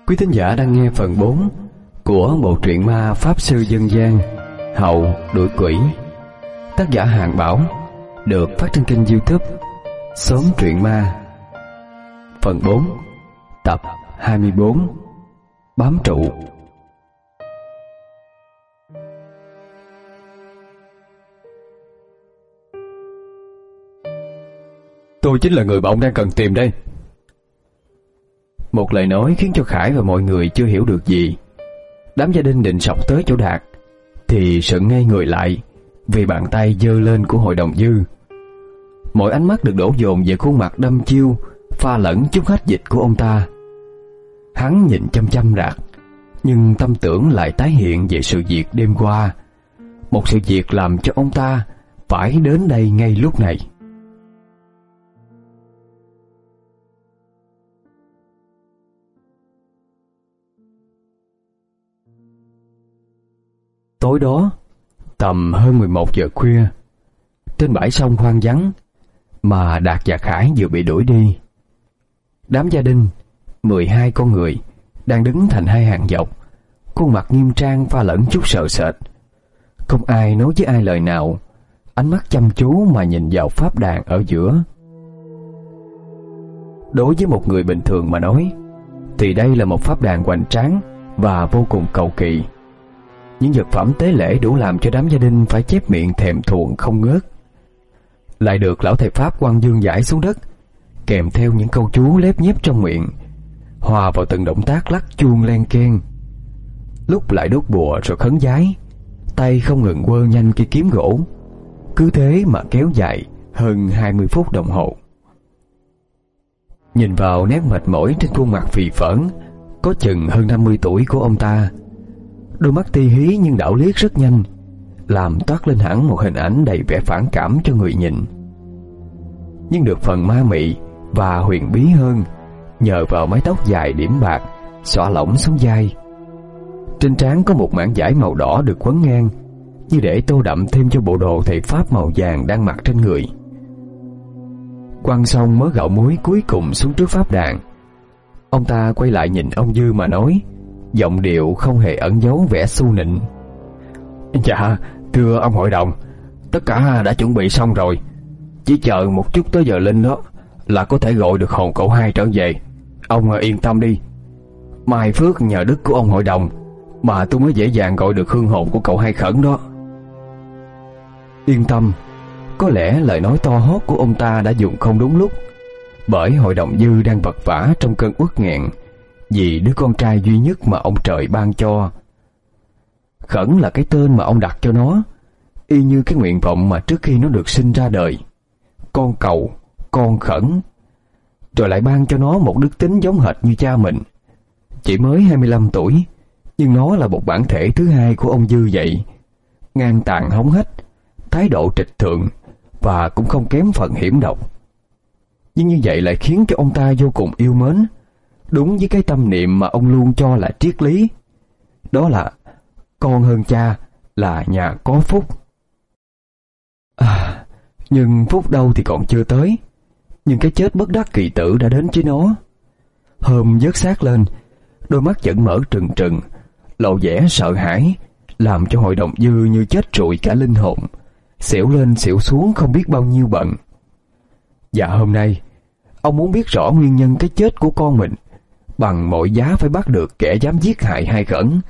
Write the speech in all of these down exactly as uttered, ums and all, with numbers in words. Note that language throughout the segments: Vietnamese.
Quý thính giả đang nghe phần bốn của bộ truyện ma Pháp Sư Dân gian Hậu Đuổi Quỷ, tác giả Hàng Bảo, được phát trên kênh YouTube Xóm Truyện Ma. Phần bốn, tập hai mươi bốn, Bám trụ. Tôi chính là người mà ông đang cần tìm đây. Một lời nói khiến cho Khải và mọi người chưa hiểu được gì. Đám gia đình định sọc tới chỗ Đạt thì sững ngay người lại vì bàn tay giơ lên của Hội đồng Dư. Mọi ánh mắt được đổ dồn về khuôn mặt đăm chiêu pha lẫn chút hách dịch của ông ta. Hắn nhìn chăm chăm Đạt, nhưng tâm tưởng lại tái hiện về sự việc đêm qua, một sự việc làm cho ông ta phải đến đây ngay lúc này. Tối đó, tầm hơn mười một giờ khuya, trên bãi sông hoang vắng mà Đạt và Khải vừa bị đuổi đi. Đám gia đình, mười hai con người, đang đứng thành hai hàng dọc, khuôn mặt nghiêm trang pha lẫn chút sợ sệt. Không ai nói với ai lời nào, ánh mắt chăm chú mà nhìn vào pháp đàn ở giữa. Đối với một người bình thường mà nói, thì đây là một pháp đàn hoành tráng và vô cùng cầu kỳ. Những vật phẩm tế lễ đủ làm cho đám gia đình phải chép miệng thèm thuồng không ngớt. Lại được lão thầy Pháp quăng dương dải xuống đất, kèm theo những câu chú lép nhép trong miệng, hòa vào từng động tác lắc chuông len keng. Lúc lại đốt bùa rồi khấn vái, tay không ngừng quơ nhanh cây kiếm gỗ. Cứ thế mà kéo dài hơn hai mươi phút đồng hồ. Nhìn vào nét mệt mỏi trên khuôn mặt phì phởn, có chừng hơn năm mươi tuổi của ông ta, đôi mắt ti hí nhưng đảo liếc rất nhanh, làm toát lên hẳn một hình ảnh đầy vẻ phản cảm cho người nhìn. Nhưng được phần ma mị và huyền bí hơn nhờ vào mái tóc dài điểm bạc xõa lỏng xuống vai. Trên trán có một mảng vải màu đỏ được quấn ngang, như để tô đậm thêm cho bộ đồ thầy Pháp màu vàng đang mặc trên người. Quăng xong mớ gạo muối cuối cùng xuống trước pháp đàn, ông ta quay lại nhìn ông Dư mà nói, giọng điệu không hề ẩn giấu vẻ su nịnh. Dạ, thưa ông hội đồng, tất cả đã chuẩn bị xong rồi. Chỉ chờ một chút tới giờ linh đó là có thể gọi được hồn cậu hai trở về. Ông yên tâm đi. Mai phước nhờ đức của ông hội đồng mà tôi mới dễ dàng gọi được hương hồn của cậu hai khẩn đó. Yên tâm. Có lẽ lời nói to hót của ông ta đã dùng không đúng lúc, bởi Hội đồng Dư đang vật vã trong cơn uất nghẹn vì đứa con trai duy nhất mà ông trời ban cho. Khẩn là cái tên mà ông đặt cho nó, y như cái nguyện vọng mà trước khi nó được sinh ra đời. Con cầu, con khẩn. Rồi lại ban cho nó một đức tính giống hệt như cha mình. Chỉ mới hai mươi lăm tuổi, nhưng nó là một bản thể thứ hai của ông Dư vậy. Ngang tàn hống hách, thái độ trịch thượng và cũng không kém phần hiểm độc. Nhưng như vậy lại khiến cho ông ta vô cùng yêu mến, đúng với cái tâm niệm mà ông luôn cho là triết lý. Đó là con hơn cha là nhà có phúc. À, nhưng phúc đâu thì còn chưa tới. Nhưng cái chết bất đắc kỳ tử đã đến với nó. Hôm vớt xác lên, đôi mắt vẫn mở trừng trừng, lộ vẻ sợ hãi, làm cho Hội đồng Dư như chết trụi cả linh hồn, xỉu lên xỉu xuống không biết bao nhiêu bận. Và hôm nay ông muốn biết rõ nguyên nhân cái chết của con mình, bằng mọi giá phải bắt được kẻ dám giết hại hai khẩn.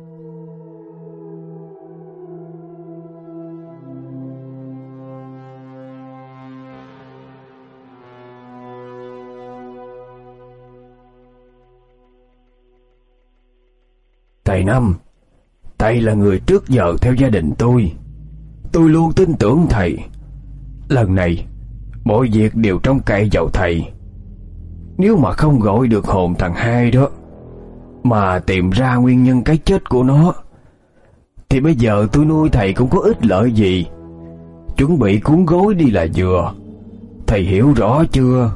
Thầy Năm, thầy là người trước giờ theo gia đình tôi. Tôi luôn tin tưởng thầy. Lần này mọi việc đều trông cậy vào thầy. Nếu mà không gọi được hồn thằng hai đó, mà tìm ra nguyên nhân cái chết của nó, thì bây giờ tôi nuôi thầy cũng có ích lợi gì. Chuẩn bị cuốn gối đi là vừa. Thầy hiểu rõ chưa?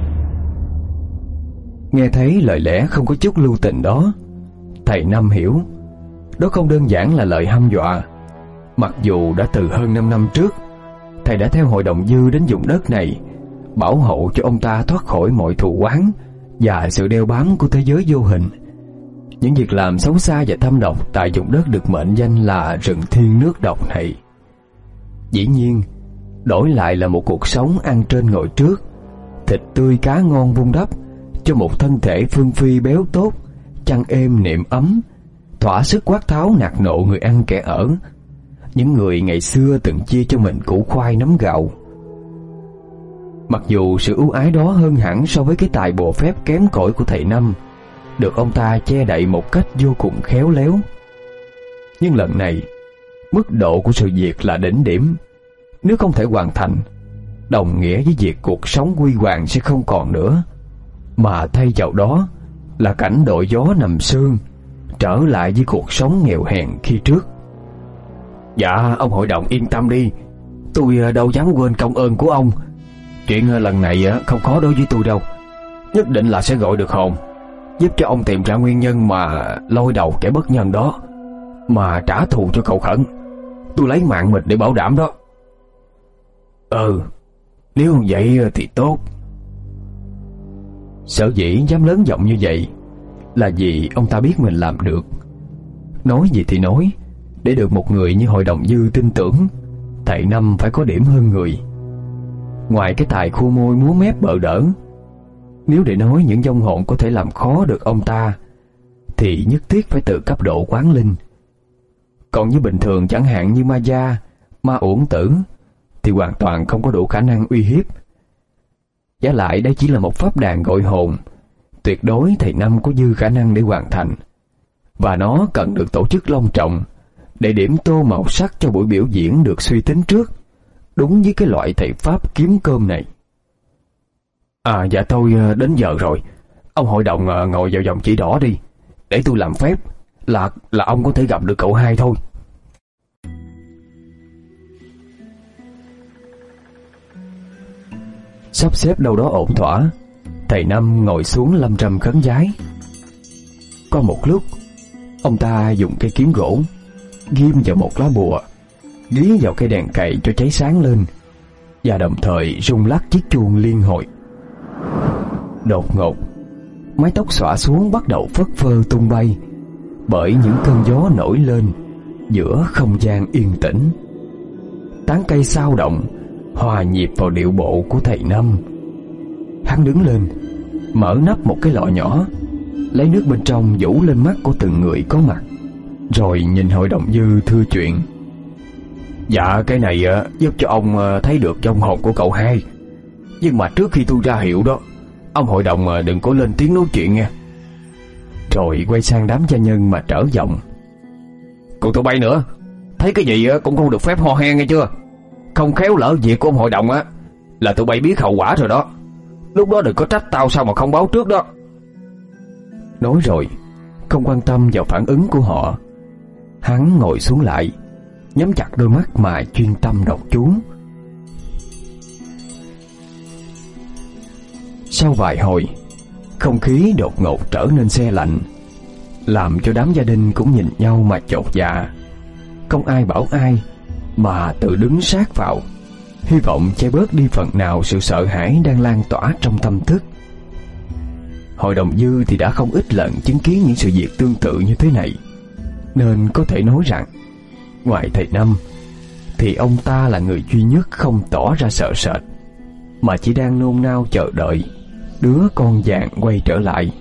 Nghe thấy lời lẽ không có chút lưu tình đó, thầy Năm hiểu đó không đơn giản là lời hăm dọa. Mặc dù đã từ hơn năm năm trước, thầy đã theo Hội đồng Dư đến vùng đất này, bảo hộ cho ông ta thoát khỏi mọi thù oán và sự đeo bám của thế giới vô hình, những việc làm xấu xa và thâm độc tại vùng đất được mệnh danh là rừng thiên nước độc này. Dĩ nhiên, đổi lại là một cuộc sống ăn trên ngồi trước, thịt tươi cá ngon vun đắp cho một thân thể phương phi béo tốt, chăn êm nệm ấm, thỏa sức quát tháo nạt nộ người ăn kẻ ở, những người ngày xưa từng chia cho mình củ khoai nắm gạo. Mặc dù sự ưu ái đó hơn hẳn so với cái tài bồ phép kém cỏi của thầy Năm, được ông ta che đậy một cách vô cùng khéo léo. Nhưng lần này, mức độ của sự việc là đỉnh điểm. Nếu không thể hoàn thành, đồng nghĩa với việc cuộc sống huy hoàng sẽ không còn nữa, mà thay vào đó là cảnh đội gió nằm sương, trở lại với cuộc sống nghèo hèn khi trước. Dạ, ông hội đồng yên tâm đi, tôi đâu dám quên công ơn của ông. Chuyện lần này không khó đối với tôi đâu, nhất định là sẽ gọi được hồn, giúp cho ông tìm ra nguyên nhân mà lôi đầu kẻ bất nhân đó, mà trả thù cho cậu Khẩn. Tôi lấy mạng mình để bảo đảm đó. Ừ, nếu không vậy thì tốt. Sở dĩ dám lớn giọng như vậy là vì ông ta biết mình làm được. Nói gì thì nói, để được một người như hội đồng Dư tin tưởng, thầy Năm phải có điểm hơn người. Ngoài cái tài khua môi múa mép bợ đỡ, nếu để nói những vong hồn có thể làm khó được ông ta, thì nhất thiết phải từ cấp độ quán linh. Còn như bình thường, chẳng hạn như ma gia, ma uổng tử, thì hoàn toàn không có đủ khả năng uy hiếp. Giá lại đây chỉ là một pháp đàn gọi hồn, tuyệt đối thầy Năm có dư khả năng để hoàn thành, và nó cần được tổ chức long trọng để điểm tô màu sắc cho buổi biểu diễn được suy tính trước, đúng với cái loại thầy pháp kiếm cơm này. À dạ, tôi đến giờ rồi, ông hội đồng ngồi vào vòng chỉ đỏ đi, để tôi làm phép là là ông có thể gặp được cậu hai thôi. Sắp xếp đâu đó ổn thỏa, thầy Năm ngồi xuống lâm râm khấn vái. Có một lúc, ông ta dùng cây kiếm gỗ ghim vào một lá bùa, ghi vào cây đèn cậy cho cháy sáng lên, và đồng thời rung lắc chiếc chuông liên hồi. Đột ngột, mái tóc xõa xuống bắt đầu phất phơ tung bay bởi những cơn gió nổi lên giữa không gian yên tĩnh. Tán cây xao động hòa nhịp vào điệu bộ của thầy Năm. Hắn đứng lên, mở nắp một cái lọ nhỏ, lấy nước bên trong vũ lên mắt của từng người có mặt, rồi nhìn hội đồng Dư thưa chuyện. Dạ, cái này giúp cho ông thấy được vong hồn của cậu hai. Nhưng mà trước khi tôi ra hiệu đó, ông hội đồng đừng có lên tiếng nói chuyện nghe. Rồi quay sang đám gia nhân mà trở giọng. Còn tụi bay nữa, thấy cái gì cũng không được phép ho hen nghe chưa? Không khéo lỡ việc của ông hội đồng á là tụi bay biết hậu quả rồi đó. Lúc đó đừng có trách tao sao mà không báo trước đó. Nói rồi, không quan tâm vào phản ứng của họ, hắn ngồi xuống lại, nhắm chặt đôi mắt mà chuyên tâm đọc chú. Sau vài hồi, không khí đột ngột trở nên se lạnh, làm cho đám gia đình cũng nhìn nhau mà chột dạ. Không ai bảo ai, mà tự đứng sát vào, hy vọng che bớt đi phần nào sự sợ hãi đang lan tỏa trong tâm thức. Hội đồng Dư thì đã không ít lần chứng kiến những sự việc tương tự như thế này, nên có thể nói rằng ngoài thầy Năm thì ông ta là người duy nhất không tỏ ra sợ sệt, mà chỉ đang nôn nao chờ đợi đứa con vàng quay trở lại.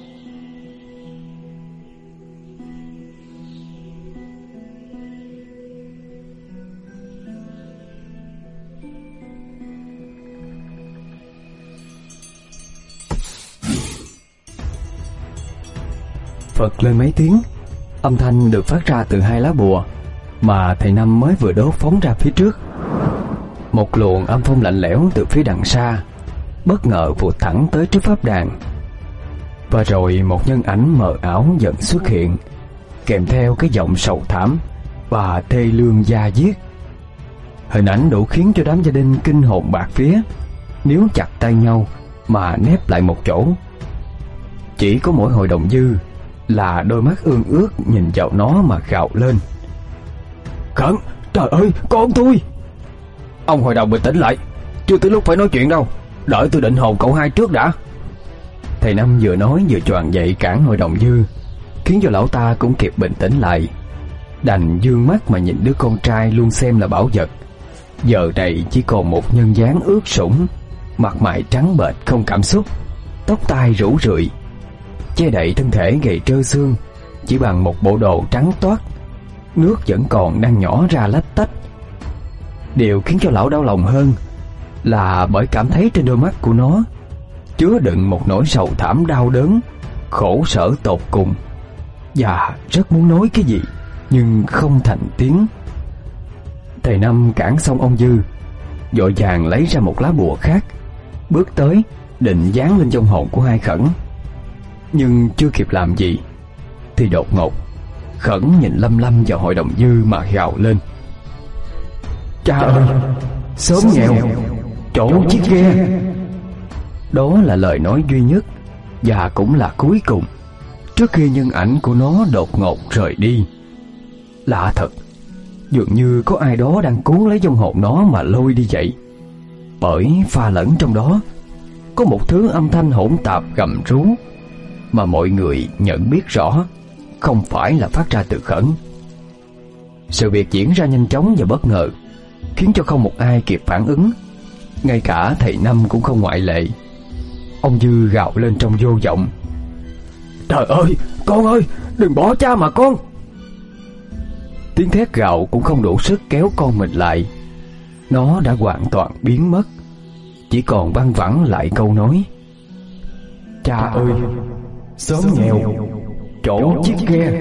Phật lên mấy tiếng, âm thanh được phát ra từ hai lá bùa mà thầy Năm mới vừa đốt phóng ra phía trước. Một luồng âm phong lạnh lẽo từ phía đằng xa bất ngờ vụt thẳng tới trước pháp đàn, và rồi một nhân ảnh mờ ảo dần xuất hiện, kèm theo cái giọng sầu thảm và thê lương da diết. Hình ảnh đủ khiến cho đám gia đình kinh hồn bạt vía, níu chặt tay nhau mà nép lại một chỗ. Chỉ có mỗi hội đồng Dư là đôi mắt ương ước nhìn vào nó mà gào lên. Khẩn, trời ơi, con tôi! Ông hội đồng bình tĩnh lại, chưa tới lúc phải nói chuyện đâu, đợi tôi định hồn cậu hai trước đã. Thầy Năm vừa nói vừa choàng dậy cản hội đồng Dư, khiến cho lão ta cũng kịp bình tĩnh lại, đành dương mắt mà nhìn đứa con trai luôn xem là bảo vật, giờ này chỉ còn một nhân dáng ướt sũng, mặt mày trắng bệch không cảm xúc, tóc tai rủ rượi, che đậy thân thể gầy trơ xương chỉ bằng một bộ đồ trắng toát, nước vẫn còn đang nhỏ ra lách tách. Điều khiến cho lão đau lòng hơn là bởi cảm thấy trên đôi mắt của nó chứa đựng một nỗi sầu thảm đau đớn, khổ sở tột cùng, và rất muốn nói cái gì nhưng không thành tiếng. Thầy Năm cản xong ông Dư, vội vàng lấy ra một lá bùa khác, bước tới định dán lên trong hồn của hai Khẩn. Nhưng chưa kịp làm gì thì đột ngột Khẩn nhìn lâm lâm vào hội đồng Dư mà gào lên: "Cha ơi, sớm nghèo, chỗ chiếc ghe!" Đó là lời nói duy nhất và cũng là cuối cùng trước khi nhân ảnh của nó đột ngột rời đi. Lạ thật, dường như có ai đó đang cuốn lấy trong hồn nó mà lôi đi vậy. Bởi pha lẫn trong đó có một thứ âm thanh hỗn tạp gầm rú mà mọi người nhận biết rõ không phải là phát ra từ Khẩn. Sự việc diễn ra nhanh chóng và bất ngờ, khiến cho không một ai kịp phản ứng, ngay cả thầy Năm cũng không ngoại lệ. Ông Dư gào lên trong vô vọng: "Trời ơi, con ơi, đừng bỏ cha mà con!" Tiếng thét gào cũng không đủ sức kéo con mình lại. Nó đã hoàn toàn biến mất, chỉ còn văng vẳng lại câu nói: "Cha ơi, sớm nghèo, chỗ chiếc ghe."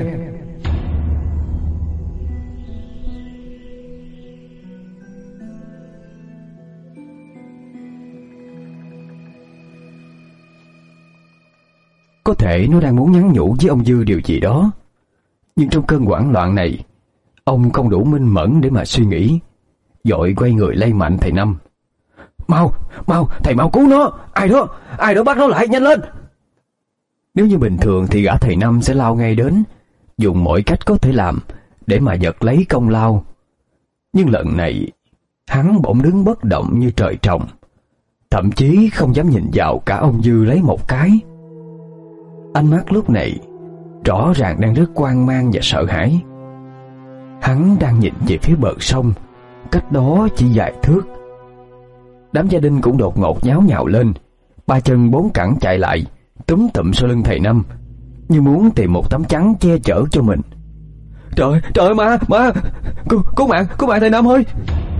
Có thể nó đang muốn nhắn nhủ với ông Dư điều gì đó, nhưng trong cơn hoảng loạn này, ông không đủ minh mẫn để mà suy nghĩ, vội quay người lay mạnh thầy Năm: "Mau, mau, thầy mau cứu nó! Ai đó, ai đó bắt nó lại, nhanh lên!" Nếu như bình thường thì gã thầy Năm sẽ lao ngay đến, dùng mọi cách có thể làm để mà giật lấy công lao. Nhưng lần này, hắn bỗng đứng bất động như trời trồng, thậm chí không dám nhìn vào cả ông Dư lấy một cái. Ánh mắt lúc này rõ ràng đang rất hoang mang và sợ hãi. Hắn đang nhìn về phía bờ sông, cách đó chỉ vài thước. Đám gia đình cũng đột ngột nháo nhào lên, ba chân bốn cẳng chạy lại, túm tụm sau lưng thầy Năm, như muốn tìm một tấm chắn che chở cho mình. "Trời, trời ma, ma, cứu, cứu mạng, cứu mạng thầy Năm ơi!"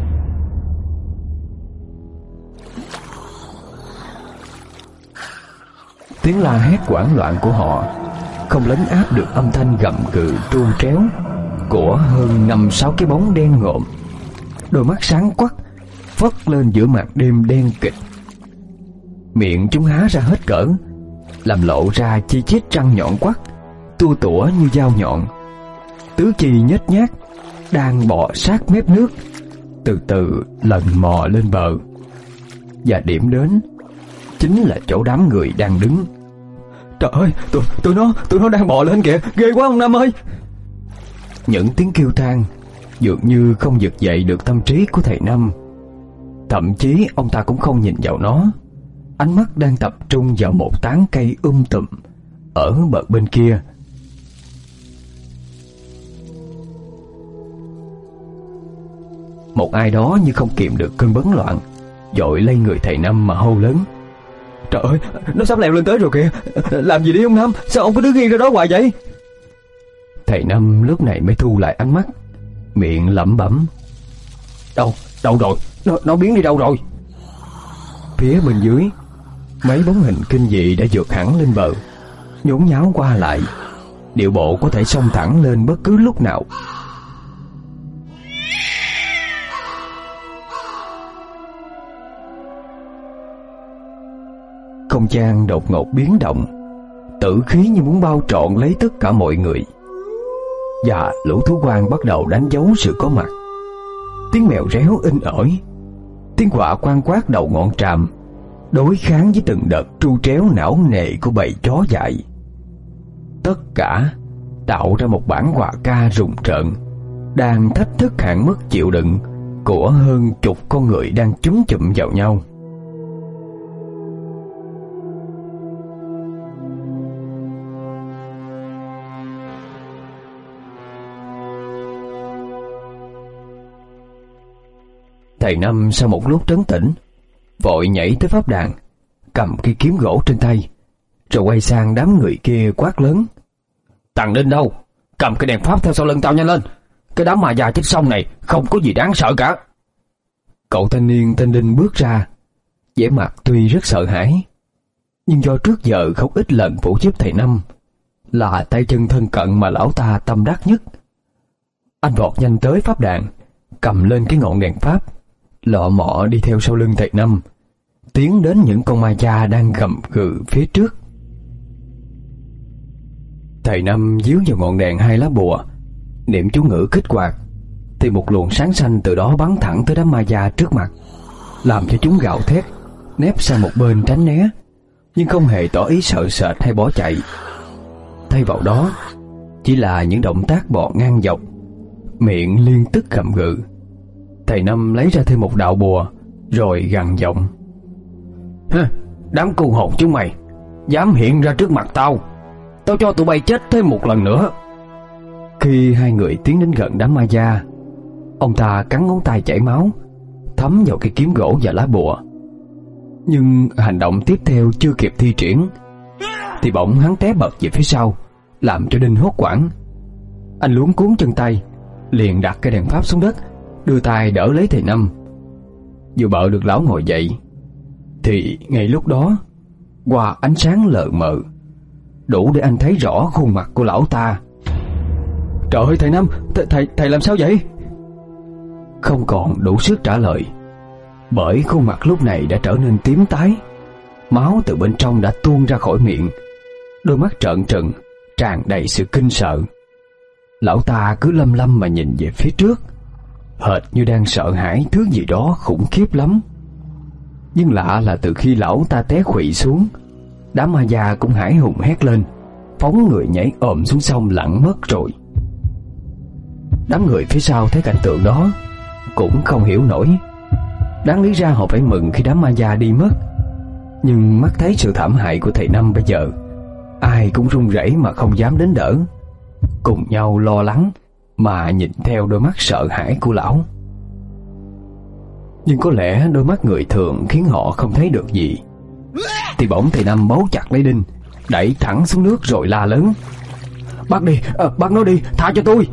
Tiếng la hét hoảng loạn của họ không lấn áp được âm thanh gầm gừ tru tréo của hơn năm sáu cái bóng đen ngộm, đôi mắt sáng quắc phất lên giữa màn đêm đen kịt. Miệng chúng há ra hết cỡ, làm lộ ra chi chít răng nhọn quắc, tua tủa như dao nhọn. Tứ chi nhếch nhác đang bò sát mép nước, từ từ lần mò lên bờ, và điểm đến chính là chỗ đám người đang đứng. "Trời ơi, tụi, tụi nó, tụi nó đang bò lên kìa, ghê quá ông Năm ơi!" Những tiếng kêu than dường như không vực dậy được tâm trí của thầy Năm. Thậm chí ông ta cũng không nhìn vào nó, ánh mắt đang tập trung vào một tán cây um tùm ở bờ bên kia. Một ai đó như không kiềm được cơn bấn loạn, vội lay người thầy Năm mà hô lớn: "Trời ơi, nó sắp leo lên tới rồi kìa, làm gì đi ông Năm, sao ông cứ đứng yên ra đó hoài vậy?" Thầy Năm lúc này mới thu lại ánh mắt, miệng lẩm bẩm: Đâu, đâu rồi, nó, nó biến đi đâu rồi?" Phía bên dưới, mấy bóng hình kinh dị đã vượt hẳn lên bờ, nhốn nháo qua lại, điệu bộ có thể xông thẳng lên bất cứ lúc nào. Không gian đột ngột biến động, tử khí như muốn bao trọn lấy tất cả mọi người, và lũ thú quan bắt đầu đánh dấu sự có mặt. Tiếng mèo réo in ỏi, tiếng quạ quan quát đầu ngọn tràm đối kháng với từng đợt tru tréo não nề của bầy chó dại. Tất cả tạo ra một bản hòa ca rùng rợn, đang thách thức hạn mức chịu đựng của hơn chục con người đang chúm chụm vào nhau. Thầy Năm sau một lúc trấn tĩnh, vội nhảy tới pháp đàn, cầm cây kiếm gỗ trên tay, rồi quay sang đám người kia quát lớn: Thằng Đinh đâu? Cầm cái đèn pháp theo sau lưng tao nhanh lên. Cái đám ma già chết sông này không có gì đáng sợ cả. Cậu thanh niên tên Đinh bước ra, vẻ mặt tuy rất sợ hãi, nhưng do trước giờ không ít lần phụ giúp thầy Năm, là tay chân thân cận mà lão ta tâm đắc nhất. Anh vọt nhanh tới pháp đàn, cầm lên cái ngọn đèn pháp, lọ mọ đi theo sau lưng thầy Năm, tiến đến những con ma già đang gầm gừ phía trước. Thầy Năm díu vào ngọn đèn hai lá bùa, niệm chú ngữ kích hoạt, thì một luồng sáng xanh từ đó bắn thẳng tới đám ma già trước mặt, làm cho chúng gào thét, nép sang một bên tránh né, nhưng không hề tỏ ý sợ sệt hay bỏ chạy. Thay vào đó chỉ là những động tác bò ngang dọc, miệng liên tức gầm gừ. Thầy Năm lấy ra thêm một đạo bùa, rồi gằn giọng: Hả, đám cu hồn chúng mày dám hiện ra trước mặt tao, tao cho tụi bay chết thêm một lần nữa. Khi hai người tiến đến gần đám ma da, ông ta cắn ngón tay chảy máu, thấm vào cây kiếm gỗ và lá bùa. Nhưng hành động tiếp theo chưa kịp thi triển, thì bỗng hắn té bật về phía sau, làm cho Đinh hốt hoảng. Anh luống cuống chân tay, liền đặt cây đèn pháp xuống đất, đưa tay đỡ lấy thầy Năm. Vừa bợ được lão ngồi dậy, thì ngay lúc đó, qua ánh sáng lờ mờ, đủ để anh thấy rõ khuôn mặt của lão ta. Trời ơi thầy Năm, th thầy thầy làm sao vậy? Không còn đủ sức trả lời, bởi khuôn mặt lúc này đã trở nên tím tái, máu từ bên trong đã tuôn ra khỏi miệng, đôi mắt trợn trừng, tràn đầy sự kinh sợ. Lão ta cứ lăm lăm mà nhìn về phía trước, hệt như đang sợ hãi thứ gì đó khủng khiếp lắm. Nhưng lạ là từ khi lão ta té khuỵu xuống, đám ma già cũng hãi hùng hét lên, phóng người nhảy ồm xuống sông lặn mất rồi. Đám người phía sau thấy cảnh tượng đó cũng không hiểu nổi. Đáng lý ra họ phải mừng khi đám ma già đi mất, nhưng mắt thấy sự thảm hại của thầy Năm bây giờ, ai cũng run rẩy mà không dám đến đỡ, cùng nhau lo lắng mà nhìn theo đôi mắt sợ hãi của lão. Nhưng có lẽ đôi mắt người thường khiến họ không thấy được gì. Thì bỗng thầy Năm bấu chặt lấy Đinh, đẩy thẳng xuống nước rồi la lớn: Bắt đi, à, bắt nó đi, tha cho tôi.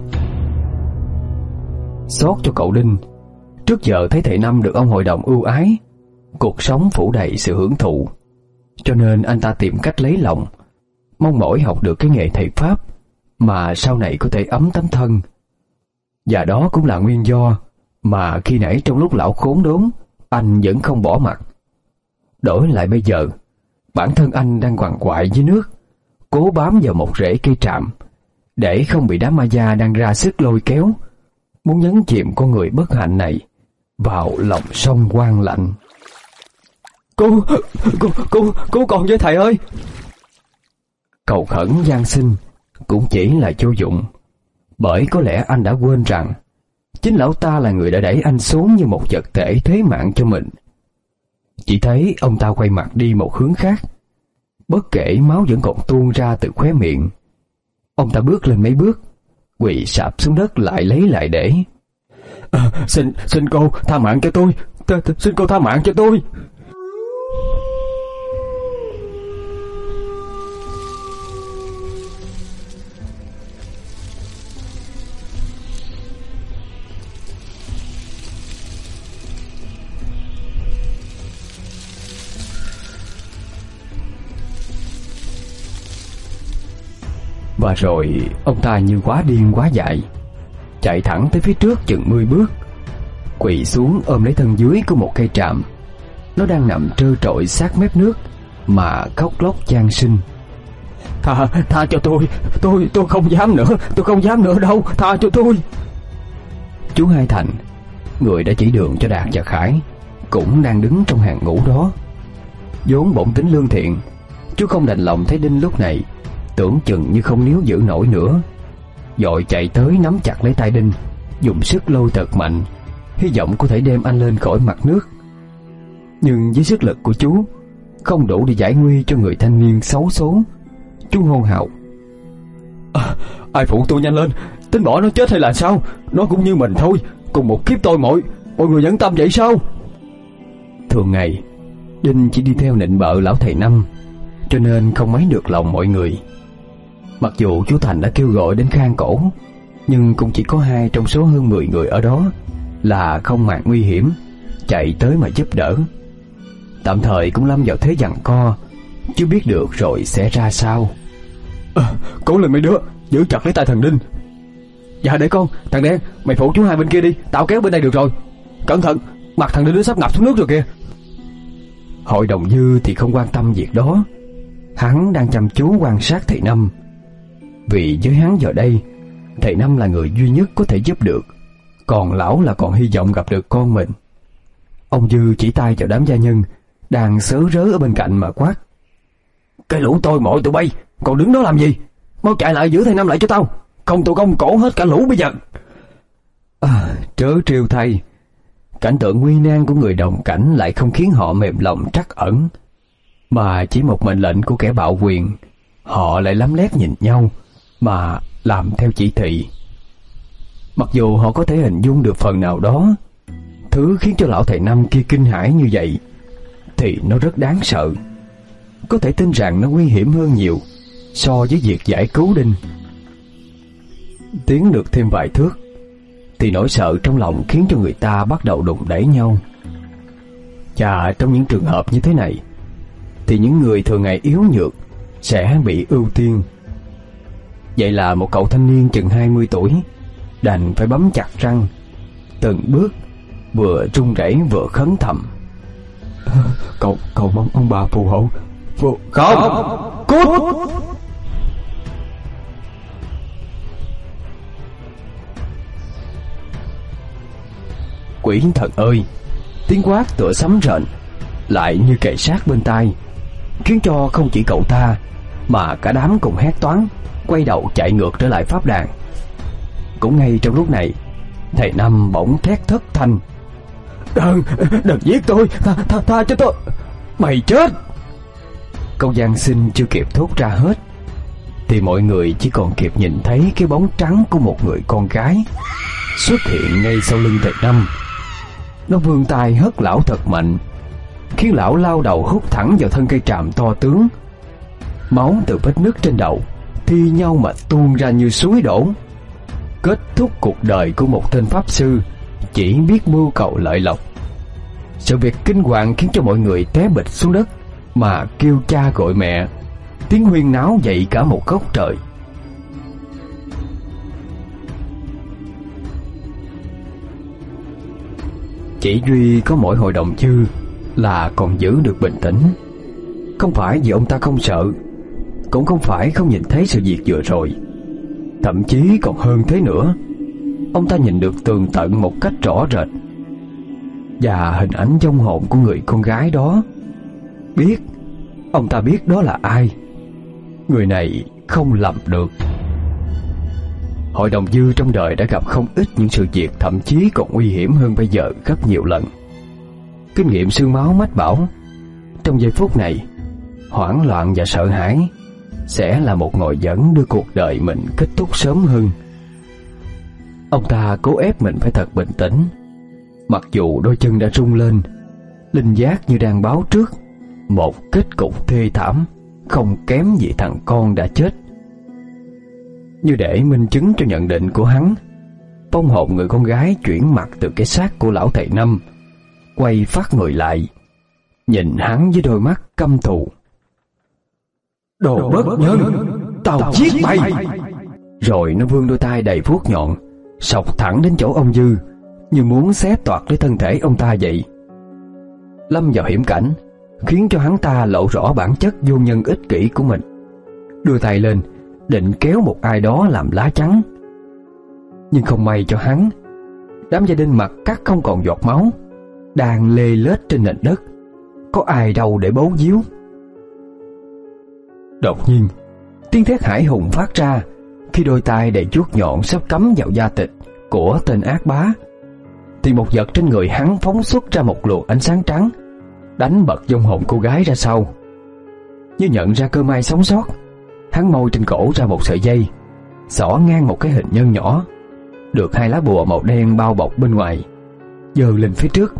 Xót cho cậu Đinh, trước giờ thấy thầy Năm được ông hội đồng ưu ái, cuộc sống phủ đầy sự hưởng thụ, cho nên anh ta tìm cách lấy lòng, mong mỏi học được cái nghề thầy pháp mà sau này có thể ấm tấm thân. Và đó cũng là nguyên do mà khi nãy trong lúc lão khốn đốn, anh vẫn không bỏ mặt. Đổi lại bây giờ, bản thân anh đang quằn quại dưới nước, cố bám vào một rễ cây tràm, để không bị đám ma da đang ra sức lôi kéo, muốn nhấn chìm con người bất hạnh này vào lòng sông quang lạnh. Cô, cô, cô, cô còn với thầy ơi! Cầu khẩn van xin cũng chỉ là vô dụng, bởi có lẽ anh đã quên rằng chính lão ta là người đã đẩy anh xuống như một vật thể thế mạng cho mình. Chỉ thấy ông ta quay mặt đi một hướng khác, bất kể máu vẫn còn tuôn ra từ khóe miệng. Ông ta bước lên mấy bước, quỳ sạp xuống đất lại lấy lại để. À, xin xin cô tha mạng cho tôi, Th -th xin cô tha mạng cho tôi. Và rồi ông ta như quá điên quá dại, chạy thẳng tới phía trước chừng mười bước, quỳ xuống ôm lấy thân dưới của một cây tràm. Nó đang nằm trơ trọi sát mép nước mà khóc lóc van xin: Tha, tha cho tôi, tôi, tôi không dám nữa, tôi không dám nữa đâu, tha cho tôi. Chú Hai Thành, người đã chỉ đường cho Đạt và Khải, cũng đang đứng trong hàng ngũ đó. Vốn bổn tính lương thiện, chú không đành lòng thấy Đinh lúc này tưởng chừng như không níu giữ nổi nữa, vội chạy tới nắm chặt lấy tay Đinh, dùng sức lôi thật mạnh, hy vọng có thể đem anh lên khỏi mặt nước. Nhưng với sức lực của chú không đủ để giải nguy cho người thanh niên xấu số. Chú hô hào: À, ai phụ tôi nhanh lên, tính bỏ nó chết hay là sao? Nó cũng như mình thôi, cùng một kiếp tôi muội, mọi người nhẫn tâm vậy sao? Thường ngày Đinh chỉ đi theo nịnh bợ lão thầy Năm, cho nên không mấy được lòng mọi người. Mặc dù chú Thành đã kêu gọi đến khang cổ, nhưng cũng chỉ có hai trong số hơn mười người ở đó là không màng nguy hiểm chạy tới mà giúp đỡ. Tạm thời cũng lâm vào thế giằng co, chưa biết được rồi sẽ ra sao. À, cố lên mấy đứa, giữ chặt lấy tay thằng Đinh. Dạ để con. Thằng Đen, mày phụ chú hai bên kia đi, tao kéo bên đây được rồi. Cẩn thận, mặt thằng Đinh nó sắp ngập xuống nước rồi kìa. Hội đồng Dư thì không quan tâm việc đó. Hắn đang chăm chú quan sát thầy Năm. Vì với hắn giờ đây, thầy Năm là người duy nhất có thể giúp được, còn lão là còn hy vọng gặp được con mình. Ông Dư chỉ tay vào đám gia nhân đang sớ rớ ở bên cạnh mà quát: Cái lũ tôi mọi tụi bay, còn đứng đó làm gì? Mau chạy lại giữ thầy Năm lại cho tao, không tụi công cổ hết cả lũ bây giờ. À, trớ trêu thay, cảnh tượng nguy nan của người đồng cảnh lại không khiến họ mềm lòng trắc ẩn, mà chỉ một mệnh lệnh của kẻ bạo quyền, họ lại lắm lét nhìn nhau mà làm theo chỉ thị. Mặc dù họ có thể hình dung được phần nào đó thứ khiến cho lão thầy Năm kia kinh hãi như vậy, thì nó rất đáng sợ. Có thể tin rằng nó nguy hiểm hơn nhiều so với việc giải cứu Đinh. Tiến được thêm vài thước thì nỗi sợ trong lòng khiến cho người ta bắt đầu đụng đẩy nhau. Và trong những trường hợp như thế này thì những người thường ngày yếu nhược sẽ bị ưu tiên. Vậy là một cậu thanh niên chừng hai mươi tuổi đành phải bấm chặt răng, từng bước vừa run rẩy vừa khấn thầm: Cậu cậu mong ông bà phù hộ. Phù... Không, cút! Quỷ thần ơi! Tiếng quát tựa sấm rền, lại như kề sát bên tai, khiến cho không chỉ cậu ta mà cả đám cùng hét toáng, quay đầu chạy ngược trở lại pháp đàn. Cũng ngay trong lúc này, thầy Năm bỗng thét thất thanh: Đừng, đừng giết tôi, tha, tha, tha cho tôi. Mày chết! Câu gian xin chưa kịp thốt ra hết thì mọi người chỉ còn kịp nhìn thấy cái bóng trắng của một người con gái xuất hiện ngay sau lưng thầy Năm. Nó vươn tay hất lão thật mạnh, khiến lão lao đầu hút thẳng vào thân cây tràm to tướng. Máu từ vết nứt trên đầu thi nhau mà tuôn ra như suối đổ, kết thúc cuộc đời của một tên pháp sư chỉ biết mưu cầu lợi lộc. Sự việc kinh hoàng khiến cho mọi người té bịch xuống đất mà kêu cha gọi mẹ, tiếng huyên náo dậy cả một góc trời. Chỉ duy có mỗi hội đồng Dư là còn giữ được bình tĩnh. Không phải vì ông ta không sợ, cũng không phải không nhìn thấy sự việc vừa rồi. Thậm chí còn hơn thế nữa, ông ta nhìn được tường tận một cách rõ rệt. Và hình ảnh vong hồn của người con gái đó, biết, ông ta biết đó là ai. Người này không lầm được. Hội đồng Dư trong đời đã gặp không ít những sự việc thậm chí còn nguy hiểm hơn bây giờ rất nhiều lần. Kinh nghiệm xương máu mách bảo, trong giây phút này, hoảng loạn và sợ hãi sẽ là một ngòi dẫn đưa cuộc đời mình kết thúc sớm hơn. Ông ta cố ép mình phải thật bình tĩnh, mặc dù đôi chân đã rung lên, linh giác như đang báo trước một kết cục thê thảm không kém gì thằng con đã chết. Như để minh chứng cho nhận định của hắn, vong hồn người con gái chuyển mặt từ cái xác của lão thầy Năm, quay phát người lại, nhìn hắn với đôi mắt căm thù. Đồ bất nhân, tao giết mày! Rồi nó vươn đôi tay đầy vuốt nhọn, sọc thẳng đến chỗ ông Dư, như muốn xé toạc lấy thân thể ông ta vậy. Lâm vào hiểm cảnh khiến cho hắn ta lộ rõ bản chất vô nhân ích kỷ của mình, đưa tay lên định kéo một ai đó làm lá chắn. Nhưng không may cho hắn, đám gia đình mặt cắt không còn giọt máu, đang lê lết trên nền đất, có ai đâu để bấu víu. Đột nhiên, tiếng thét hãi hùng phát ra khi đôi tay đầy chuốt nhọn sắp cắm vào da thịt của tên ác bá, thì một vật trên người hắn phóng xuất ra một luồng ánh sáng trắng, đánh bật vong hồn cô gái ra sau. Như nhận ra cơ may sống sót, hắn môi trên cổ ra một sợi dây, xỏ ngang một cái hình nhân nhỏ, được hai lá bùa màu đen bao bọc bên ngoài, giơ lên phía trước.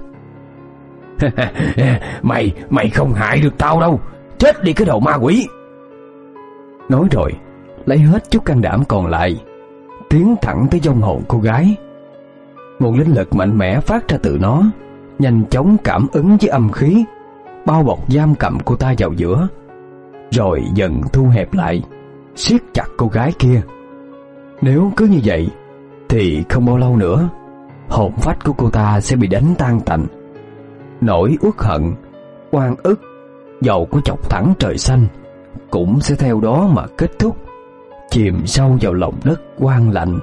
Mày, mày không hại được tao đâu, chết đi cái đầu ma quỷ. Nói rồi lấy hết chút can đảm còn lại, tiến thẳng tới vong hồn cô gái. Một linh lực mạnh mẽ phát ra từ nó, nhanh chóng cảm ứng với âm khí, bao bọc giam cầm cô ta vào giữa, rồi dần thu hẹp lại, siết chặt cô gái kia. Nếu cứ như vậy thì không bao lâu nữa, hồn phách của cô ta sẽ bị đánh tan tành. Nỗi uất hận, oan ức, dầu có chọc thẳng trời xanh, cũng sẽ theo đó mà kết thúc, chìm sâu vào lòng đất quang lạnh.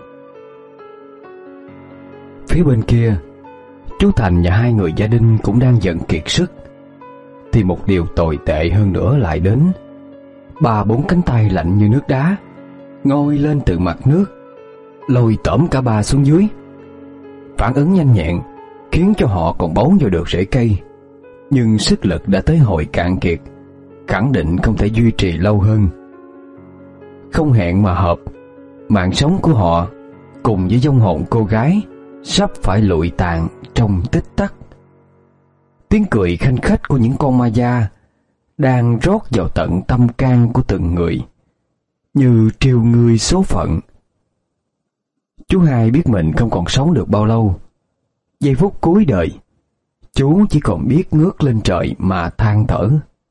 Phía bên kia, chú Thành và hai người gia đình cũng đang dần kiệt sức, thì một điều tồi tệ hơn nữa lại đến. Ba bốn cánh tay lạnh như nước đá ngoi lên từ mặt nước, lôi tởm cả ba xuống dưới. Phản ứng nhanh nhẹn khiến cho họ còn bấu vào được rễ cây, nhưng sức lực đã tới hồi cạn kiệt, khẳng định không thể duy trì lâu hơn. Không hẹn mà hợp, mạng sống của họ cùng với vong hồn cô gái sắp phải lụi tàn trong tích tắc. Tiếng cười khanh khách của những con ma da đang rót vào tận tâm can của từng người, như triều người số phận. Chú hai biết mình không còn sống được bao lâu. Giây phút cuối đời, chú chỉ còn biết ngước lên trời mà than thở.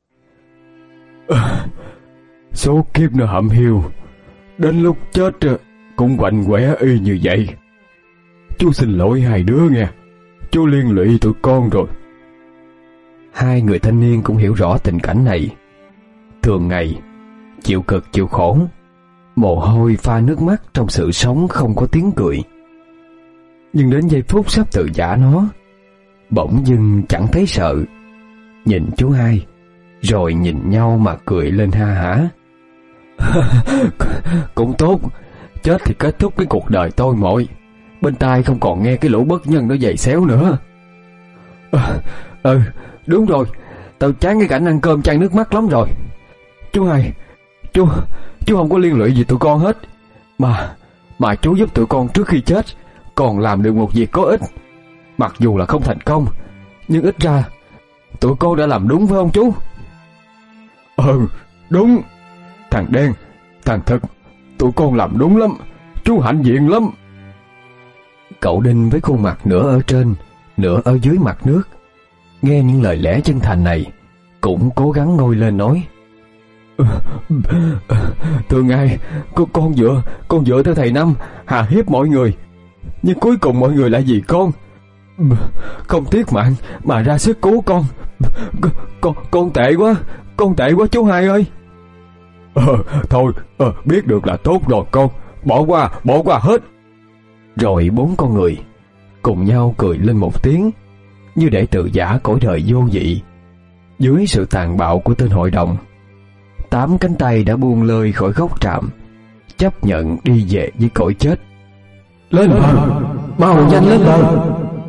À, số kiếp nó hậm hiu, đến lúc chết cũng quạnh quẻ y như vậy. Chú xin lỗi hai đứa nghe, chú liên lụy tụi con rồi. Hai người thanh niên cũng hiểu rõ tình cảnh này. Thường ngày chịu cực chịu khổ, mồ hôi pha nước mắt trong sự sống không có tiếng cười. Nhưng đến giây phút sắp tự giã nó, bỗng dưng chẳng thấy sợ. Nhìn chú hai, rồi nhìn nhau mà cười lên ha hả. Cũng tốt, chết thì kết thúc cái cuộc đời tôi muội, bên tai không còn nghe cái lũ bất nhân nó giày xéo nữa. À, ừ, đúng rồi, tao chán cái cảnh ăn cơm chan nước mắt lắm rồi. Chú hai, chú, chú không có liên lụy gì tụi con hết, Mà, mà chú giúp tụi con trước khi chết còn làm được một việc có ích. Mặc dù là không thành công, nhưng ít ra tụi con đã làm đúng phải không chú? Ừ, đúng. Thằng đen, thằng Thực, tụi con làm đúng lắm, chú hãnh diện lắm. Cậu Đinh với khuôn mặt nửa ở trên, nửa ở dưới mặt nước, nghe những lời lẽ chân thành này, cũng cố gắng ngoi lên nói. Từ ngày con, con dựa Con dựa theo thầy Năm hà hiếp mọi người, nhưng cuối cùng mọi người lại vì con không tiếc mạng mà ra sức cứu con. Con, con, con tệ quá, con tệ quá chú hai ơi. Ờ, thôi, ờ, biết được là tốt rồi con, bỏ qua, bỏ qua hết. Rồi bốn con người cùng nhau cười lên một tiếng, như để tự giả cõi đời vô vị. Dưới sự tàn bạo của tên hội đồng, tám cánh tay đã buông lơi khỏi gốc trạm, chấp nhận đi về với cõi chết. Lên bờ, mau nhanh lên bờ.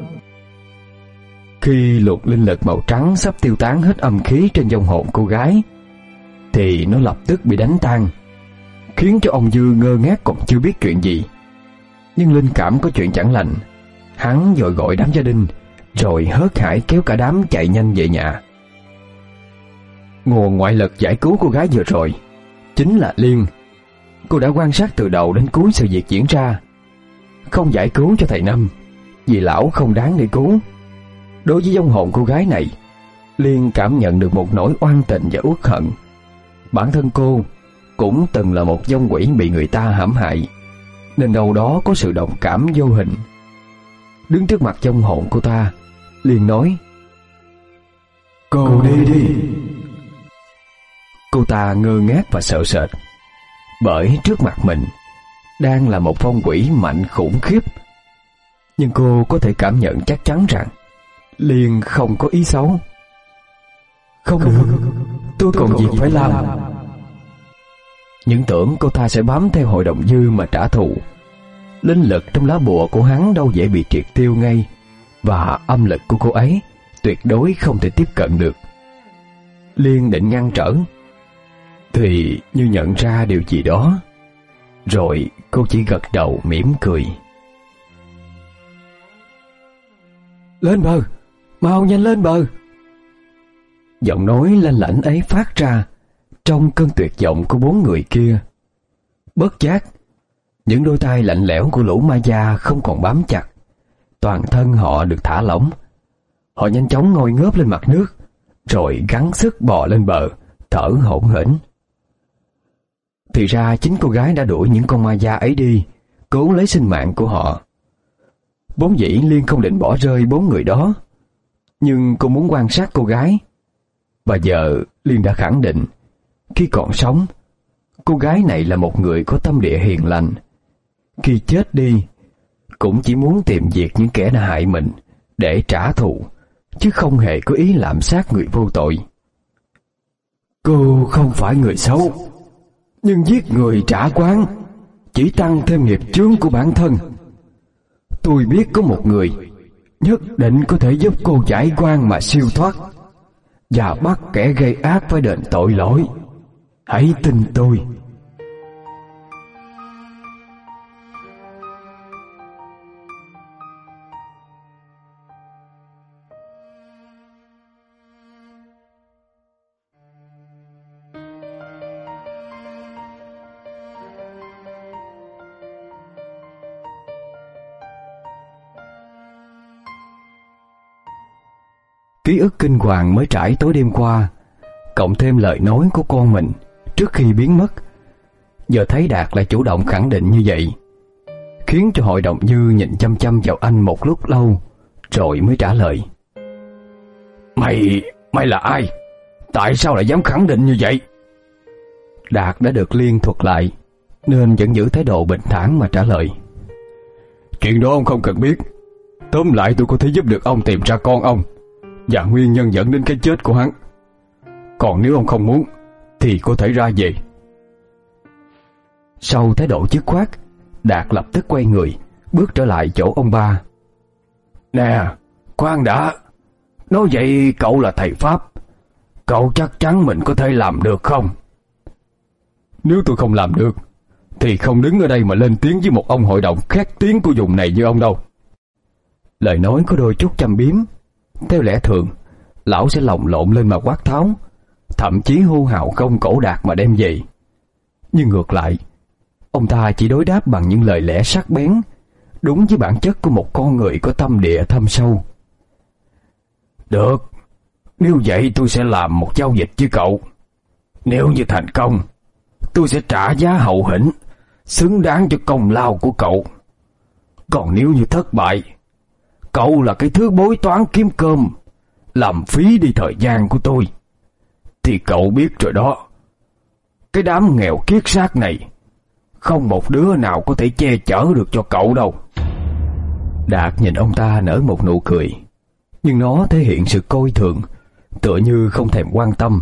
Khi luồng linh lực màu trắng sắp tiêu tán hết âm khí trên vong hồn cô gái, thì nó lập tức bị đánh tan, khiến cho ông Dư ngơ ngác còn chưa biết chuyện gì. Nhưng linh cảm có chuyện chẳng lành, hắn vội gọi đám gia đình, rồi hớt hải kéo cả đám chạy nhanh về nhà. Nguồn ngoại lực giải cứu cô gái vừa rồi chính là Liên. Cô đã quan sát từ đầu đến cuối sự việc diễn ra. Không giải cứu cho thầy Năm, vì lão không đáng để cứu. Đối với vong hồn cô gái này, Liên cảm nhận được một nỗi oan tình và uất hận. Bản thân cô cũng từng là một vong quỷ bị người ta hãm hại, nên đâu đó có sự đồng cảm vô hình. Đứng trước mặt vong hồn cô ta, Liên nói: Cô, cô đi đi. Cô ta ngơ ngác và sợ sệt, bởi trước mặt mình đang là một vong quỷ mạnh khủng khiếp. Nhưng cô có thể cảm nhận chắc chắn rằng Liên không có ý xấu. Không được, tôi còn việc phải làm. Những tưởng cô ta sẽ bám theo hội đồng Dư mà trả thù. Linh lực trong lá bùa của hắn đâu dễ bị triệt tiêu ngay, và âm lực của cô ấy tuyệt đối không thể tiếp cận được. Liên định ngăn trở, thì như nhận ra điều gì đó, rồi cô chỉ gật đầu mỉm cười. Lên bờ, mau nhanh lên bờ. Giọng nói lanh lảnh ấy phát ra trong cơn tuyệt vọng của bốn người kia. Bất giác, những đôi tay lạnh lẽo của lũ ma da không còn bám chặt, toàn thân họ được thả lỏng. Họ nhanh chóng ngồi ngớp lên mặt nước, rồi gắng sức bò lên bờ, thở hổn hển. Thì ra chính cô gái đã đuổi những con ma da ấy đi, cứu lấy sinh mạng của họ. Vốn dĩ Liên không định bỏ rơi bốn người đó, nhưng cô muốn quan sát cô gái. Và giờ Liên đã khẳng định, khi còn sống, cô gái này là một người có tâm địa hiền lành. Khi chết đi, cũng chỉ muốn tìm diệt những kẻ đã hại mình để trả thù, chứ không hề có ý lạm sát người vô tội. Cô không phải người xấu, nhưng giết người trả quán chỉ tăng thêm nghiệp chướng của bản thân. Tôi biết có một người nhất định có thể giúp cô giải oan mà siêu thoát, và bắt kẻ gây ác phải đền tội lỗi. Hãy tin tôi. Ký ức kinh hoàng mới trải tối đêm qua, cộng thêm lời nói của con mình trước khi biến mất, giờ thấy Đạt lại chủ động khẳng định như vậy, khiến cho Hội đồng Như nhìn chăm chăm vào anh một lúc lâu, rồi mới trả lời. Mày, mày là ai? Tại sao lại dám khẳng định như vậy? Đạt đã được Liên thuật lại, nên vẫn giữ thái độ bình thản mà trả lời. Chuyện đó ông không cần biết. Tóm lại tôi có thể giúp được ông tìm ra con ông và nguyên nhân dẫn đến cái chết của hắn. Còn nếu ông không muốn thì có thể ra về. Sau thái độ dứt khoát, Đạt lập tức quay người, bước trở lại chỗ ông ba. Nè, khoan đã. Nói vậy cậu là thầy Pháp, cậu chắc chắn mình có thể làm được không? Nếu tôi không làm được thì không đứng ở đây mà lên tiếng với một ông hội đồng khét tiếng của vùng này như ông đâu. Lời nói có đôi chút châm biếm. Theo lẽ thường, lão sẽ lồng lộn lên mà quát tháo, thậm chí hô hào không cổ Đạt mà đem về. Nhưng ngược lại, ông ta chỉ đối đáp bằng những lời lẽ sắc bén, đúng với bản chất của một con người có tâm địa thâm sâu. Được, nếu vậy tôi sẽ làm một giao dịch với cậu. Nếu như thành công, tôi sẽ trả giá hậu hĩnh, xứng đáng cho công lao của cậu. Còn nếu như thất bại, cậu là cái thứ bói toán kiếm cơm, làm phí đi thời gian của tôi, thì cậu biết rồi đó. Cái đám nghèo kiết xác này, không một đứa nào có thể che chở được cho cậu đâu. Đạt nhìn ông ta nở một nụ cười, nhưng nó thể hiện sự coi thường, tựa như không thèm quan tâm.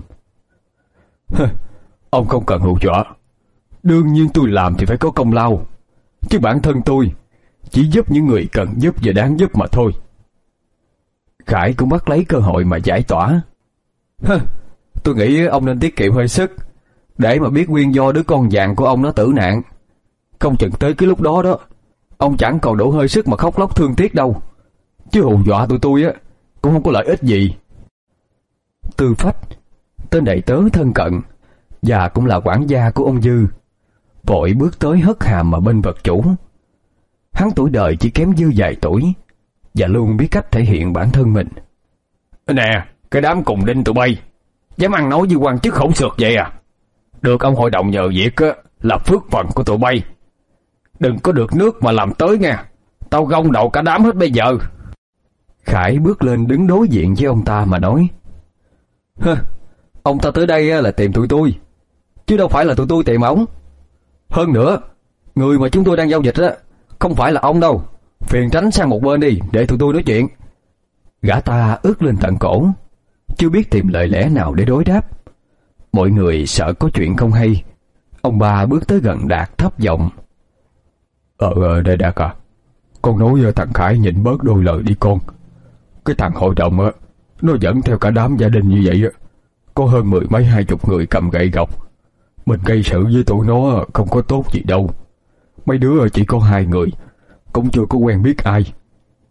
Ông không cần hù dọa. Đương nhiên tôi làm thì phải có công lao, chứ bản thân tôi chỉ giúp những người cần giúp và đáng giúp mà thôi. Khải cũng bắt lấy cơ hội mà giải tỏa. Tôi nghĩ ông nên tiết kiệm hơi sức, để mà biết nguyên do đứa con vàng của ông nó tử nạn. Không chừng tới cái lúc đó đó, ông chẳng còn đủ hơi sức mà khóc lóc thương tiếc đâu. Chứ hù dọa tụi tôi á cũng không có lợi ích gì. Tư Phách, tên đầy tớ thân cận và cũng là quản gia của ông Dư, vội bước tới hất hàm mà bên vật chủ. Hắn tuổi đời chỉ kém Dư vài tuổi và luôn biết cách thể hiện bản thân mình. Nè, cái đám cùng đinh tụi bay dám ăn nói với quan chức khổng sược vậy à? Được ông hội đồng nhờ việc á là phước phần của tụi bay. Đừng có được nước mà làm tới nha, tao gông đầu cả đám hết bây giờ. Khải bước lên đứng đối diện với ông ta mà nói. Hơ, ông ta tới đây là tìm tụi tôi, chứ đâu phải là tụi tôi tìm ổng. Hơn nữa, người mà chúng tôi đang giao dịch á không phải là ông đâu. Phiền tránh sang một bên đi để tụi tôi nói chuyện. Gã ta ướt lên tận cổ, chưa biết tìm lời lẽ nào để đối đáp. Mọi người sợ có chuyện không hay. Ông ba bước tới gần Đạt thấp giọng. Ờ, ờ đây Đạt à, con nói với thằng Khải nhịn bớt đôi lời đi con. Cái thằng hội đồng á, nó dẫn theo cả đám gia đình như vậy á, có hơn mười mấy hai chục người cầm gậy gộc. Mình gây sự với tụi nó không có tốt gì đâu. Mấy đứa chỉ có hai người, cũng chưa có quen biết ai.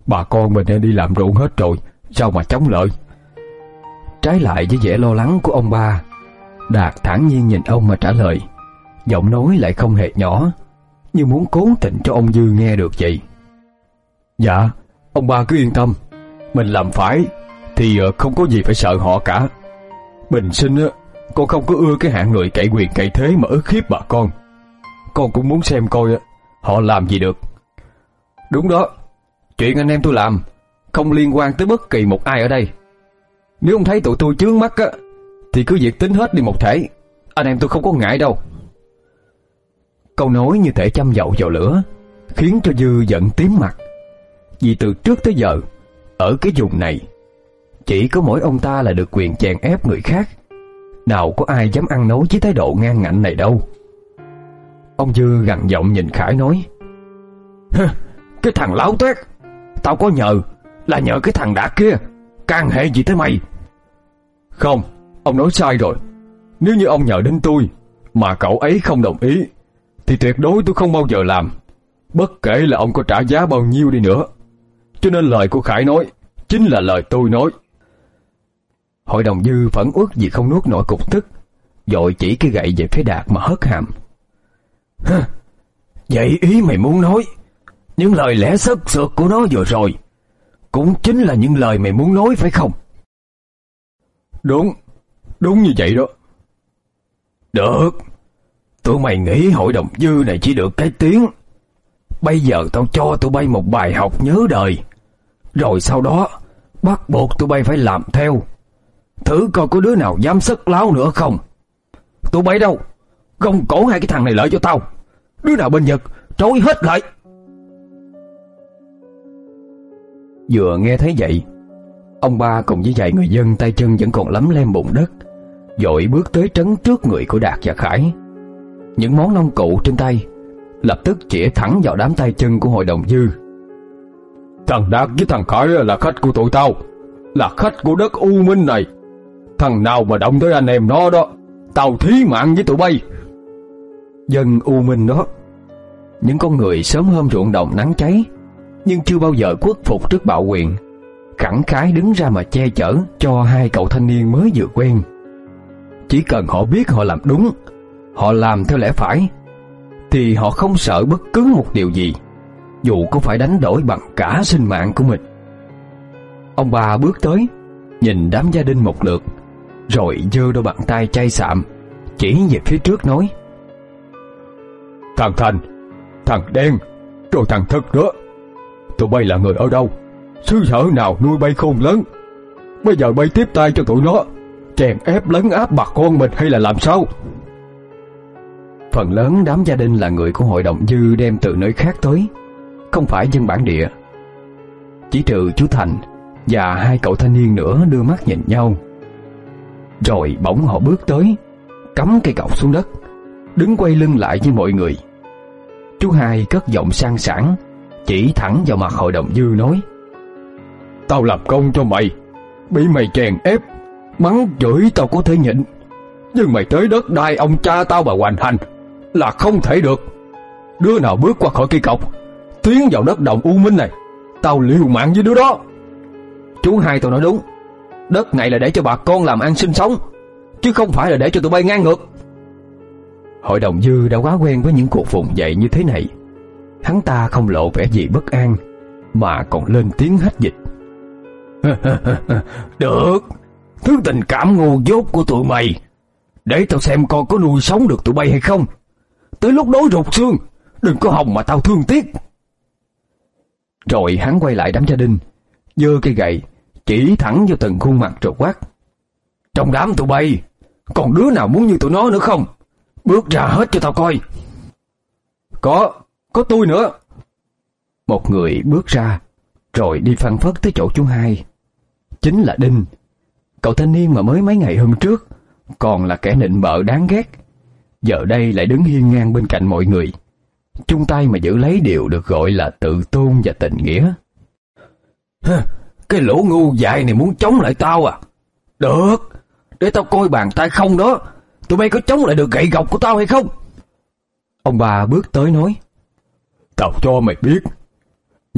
Bà con mình đi làm ruộng hết rồi, sao mà chống lợi? Trái lại với vẻ lo lắng của ông ba, Đạt thản nhiên nhìn ông mà trả lời, giọng nói lại không hề nhỏ, như muốn cố tình cho ông Dư nghe được vậy. Dạ, ông ba cứ yên tâm, mình làm phải thì không có gì phải sợ họ cả. Bình sinh á, con không có ưa cái hạng người cậy quyền cậy thế mà ức hiếp bà con. Con cũng muốn xem coi họ làm gì được. Đúng đó, chuyện anh em tôi làm không liên quan tới bất kỳ một ai ở đây. Nếu ông thấy tụi tôi chướng mắt á, thì cứ việc tính hết đi một thể, anh em tôi không có ngại đâu. Câu nói như thể châm dầu vào lửa, khiến cho Dư giận tím mặt. Vì từ trước tới giờ, ở cái vùng này, chỉ có mỗi ông ta là được quyền chèn ép người khác, nào có ai dám ăn nói với thái độ ngang ngạnh này đâu. Ông Dư gằn giọng nhìn Khải nói, cái thằng láo toét, tao có nhờ là nhờ cái thằng Đạt kia, can hệ gì tới mày? Không, ông nói sai rồi. Nếu như ông nhờ đến tôi mà cậu ấy không đồng ý thì tuyệt đối tôi không bao giờ làm, bất kể là ông có trả giá bao nhiêu đi nữa. Cho nên lời của Khải nói chính là lời tôi nói. Hội đồng Dư phẫn uất vì không nuốt nổi cục tức, vội chỉ cái gậy về phía Đạt mà hất hàm. Vậy ý mày muốn nói những lời lẽ sất sượt của nó vừa rồi cũng chính là những lời mày muốn nói phải không? Đúng, đúng như vậy đó. Được, tụi mày nghĩ hội đồng Dư này chỉ được cái tiếng. Bây giờ tao cho tụi bay một bài học nhớ đời, rồi sau đó bắt buộc tụi bay phải làm theo. Thử coi có đứa nào dám sất láo nữa không. Tụi bay đâu, gông cổ hai cái thằng này lại cho tao. Đứa nào bên Nhật trói hết lại. Vừa nghe thấy vậy, ông ba cùng với vài người dân tay chân vẫn còn lấm lem bùn đất, vội bước tới trấn trước người của Đạt và Khải. Những món nông cụ trên tay lập tức chĩa thẳng vào đám tay chân của hội đồng Dư. Thằng Đạt với thằng Khải là khách của tụi tao, là khách của đất U Minh này. Thằng nào mà động tới anh em nó đó, tao thí mạng với tụi bay. Dân U Minh đó, những con người sớm hôm ruộng đồng nắng cháy nhưng chưa bao giờ khuất phục trước bạo quyền, khẳng khái đứng ra mà che chở cho hai cậu thanh niên mới vừa quen. Chỉ cần họ biết họ làm đúng, họ làm theo lẽ phải, thì họ không sợ bất cứ một điều gì, dù có phải đánh đổi bằng cả sinh mạng của mình. Ông bà bước tới, nhìn đám gia đình một lượt, rồi giơ đôi bàn tay chai sạm chỉ về phía trước nói: Thằng Thành, thằng Đen, rồi thằng Thực nữa, tụi bay là người ở đâu, xứ sở nào nuôi bay khôn lớn? Bây giờ bay tiếp tay cho tụi nó chèn ép lấn áp bà con mình hay là làm sao? Phần lớn đám gia đình là người của hội đồng Dư đem từ nơi khác tới, không phải dân bản địa. Chỉ trừ chú Thành và hai cậu thanh niên nữa đưa mắt nhìn nhau. Rồi bỗng họ bước tới, cắm cây cọc xuống đất, đứng quay lưng lại với mọi người. Chú Hai cất giọng sang sảng, chỉ thẳng vào mặt hội đồng Dư nói: Tao làm công cho mày, bị mày chèn ép, mắng chửi tao có thể nhịn, nhưng mày tới đất đai ông cha tao mà hoành hành là không thể được. Đứa nào bước qua khỏi cây cọc, tiến vào đất đồng U Minh này, tao liều mạng với đứa đó. Chú Hai tao nói đúng, đất này là để cho bà con làm ăn sinh sống, chứ không phải là để cho tụi bay ngang ngược. Hội đồng Dư đã quá quen với những cuộc vùng dậy như thế này. Hắn ta không lộ vẻ gì bất an, mà còn lên tiếng hách dịch: Được, thứ tình cảm ngu dốt của tụi mày, để tao xem coi có nuôi sống được tụi bay hay không. Tới lúc đối rụt xương, đừng có hòng mà tao thương tiếc. Rồi hắn quay lại đám gia đình, giơ cây gậy chỉ thẳng vào từng khuôn mặt rồi quát: Trong đám tụi bay còn đứa nào muốn như tụi nó nữa không? Bước ra hết cho tao coi. Có, có tôi nữa. Một người bước ra, rồi đi phăng phất tới chỗ chú Hai. Chính là Đinh, cậu thanh niên mà mới mấy ngày hôm trước còn là kẻ nịnh bợ đáng ghét, giờ đây lại đứng hiên ngang bên cạnh mọi người, chung tay mà giữ lấy điều được gọi là tự tôn và tình nghĩa. Cái lũ ngu dại này muốn chống lại tao à? Được, để tao coi bàn tay không đó, tụi bay có chống lại được gậy gộc của tao hay không? Ông bà bước tới nói: Tao cho mày biết,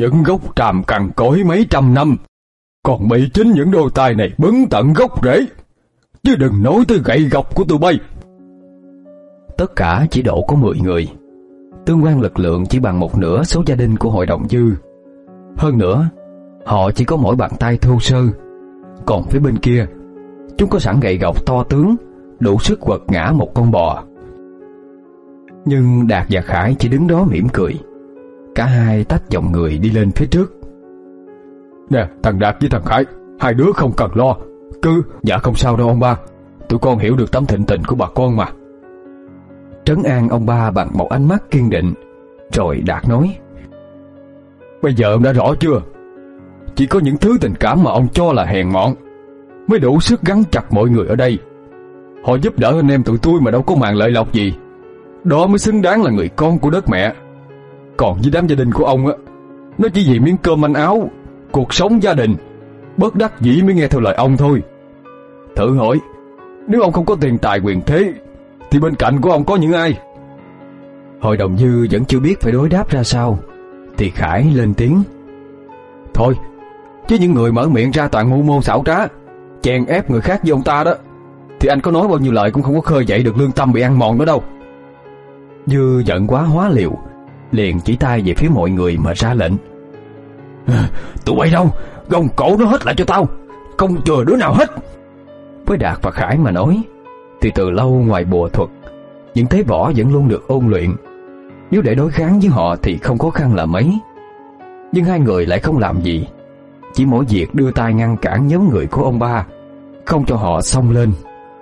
những gốc tràm cằn cỗi mấy trăm năm, còn bị chính những đôi tay này bứng tận gốc rễ, chứ đừng nói tới gậy gộc của tụi bay. Tất cả chỉ độ có mười người, tương quan lực lượng chỉ bằng một nửa số gia đình của hội đồng Dư. Hơn nữa, họ chỉ có mỗi bàn tay thô sơ, còn phía bên kia, chúng có sẵn gậy gộc to tướng, đủ sức quật ngã một con bò. Nhưng Đạt và Khải chỉ đứng đó mỉm cười. Cả hai tách dòng người đi lên phía trước. Nè, thằng Đạt với thằng Khải, hai đứa không cần lo. Cứ, dạ không sao đâu ông ba, tụi con hiểu được tấm thịnh tình của bà con mà. Trấn an ông ba bằng một ánh mắt kiên định. Rồi Đạt nói: Bây giờ ông đã rõ chưa? Chỉ có những thứ tình cảm mà ông cho là hèn mọn mới đủ sức gắn chặt mọi người ở đây. Họ giúp đỡ anh em tụi tôi mà đâu có màng lợi lộc gì. Đó mới xứng đáng là người con của đất mẹ. Còn với đám gia đình của ông á, nó chỉ vì miếng cơm manh áo, cuộc sống gia đình, bất đắc dĩ mới nghe theo lời ông thôi. Thử hỏi, nếu ông không có tiền tài quyền thế thì bên cạnh của ông có những ai? Hội đồng Dư vẫn chưa biết phải đối đáp ra sao, thì Khải lên tiếng: Thôi, chứ những người mở miệng ra toàn mưu mô xảo trá, chèn ép người khác với ông ta đó, thì anh có nói bao nhiêu lời cũng không có khơi dậy được lương tâm bị ăn mòn nữa đâu. Dư giận quá hóa liều, liền chỉ tay về phía mọi người mà ra lệnh: Tụi bay đâu, gông cổ nó hết lại cho tao, không chừa đứa nào hết. Với Đạt và Khải mà nói, thì từ lâu ngoài bùa thuật, những thế võ vẫn luôn được ôn luyện. Nếu để đối kháng với họ thì không khó khăn là mấy. Nhưng hai người lại không làm gì, chỉ mỗi việc đưa tay ngăn cản nhóm người của ông ba, không cho họ xông lên.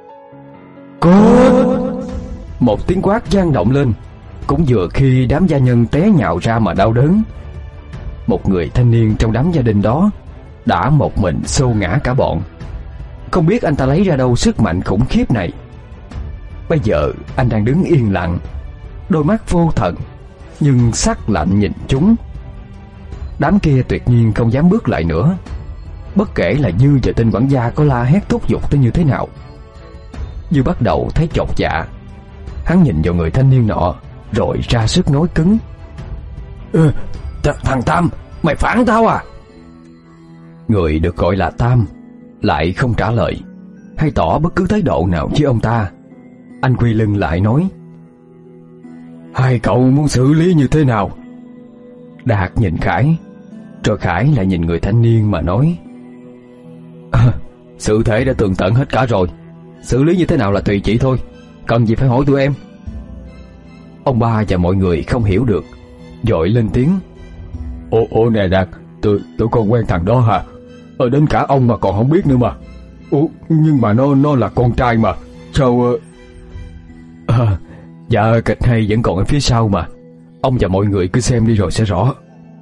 Cút! Một tiếng quát vang động lên, cũng vừa khi đám gia nhân té nhào ra mà đau đớn. Một người thanh niên trong đám gia đình đó đã một mình xô ngã cả bọn. Không biết anh ta lấy ra đâu sức mạnh khủng khiếp này. Bây giờ anh đang đứng yên lặng, đôi mắt vô thần nhưng sắc lạnh nhìn chúng. Đám kia tuyệt nhiên không dám bước lại nữa, bất kể là Dư và tên quản gia có la hét thúc giục tới như thế nào. Dư bắt đầu thấy chột dạ. Hắn nhìn vào người thanh niên nọ, rồi ra sức nói cứng: ừ, th Thằng Tam, mày phản tao à? Người được gọi là Tam lại không trả lời hay tỏ bất cứ thái độ nào với ông ta. Anh quay lưng lại nói: Hai cậu muốn xử lý như thế nào? Đạt nhìn Khải, rồi Khải lại nhìn người thanh niên mà nói: à, sự thể đã tường tận hết cả rồi, xử lý như thế nào là tùy chị thôi, cần gì phải hỏi tụi em. Ông ba và mọi người không hiểu được, vội lên tiếng: Ồ, ồ nè Đạt, tụi, tụi con quen thằng đó hả? Ờ, đến cả ông mà còn không biết nữa mà. Ủa, nhưng mà nó nó là con trai mà, sao... Uh... À, dạ kịch hay vẫn còn ở phía sau mà. Ông và mọi người cứ xem đi rồi sẽ rõ.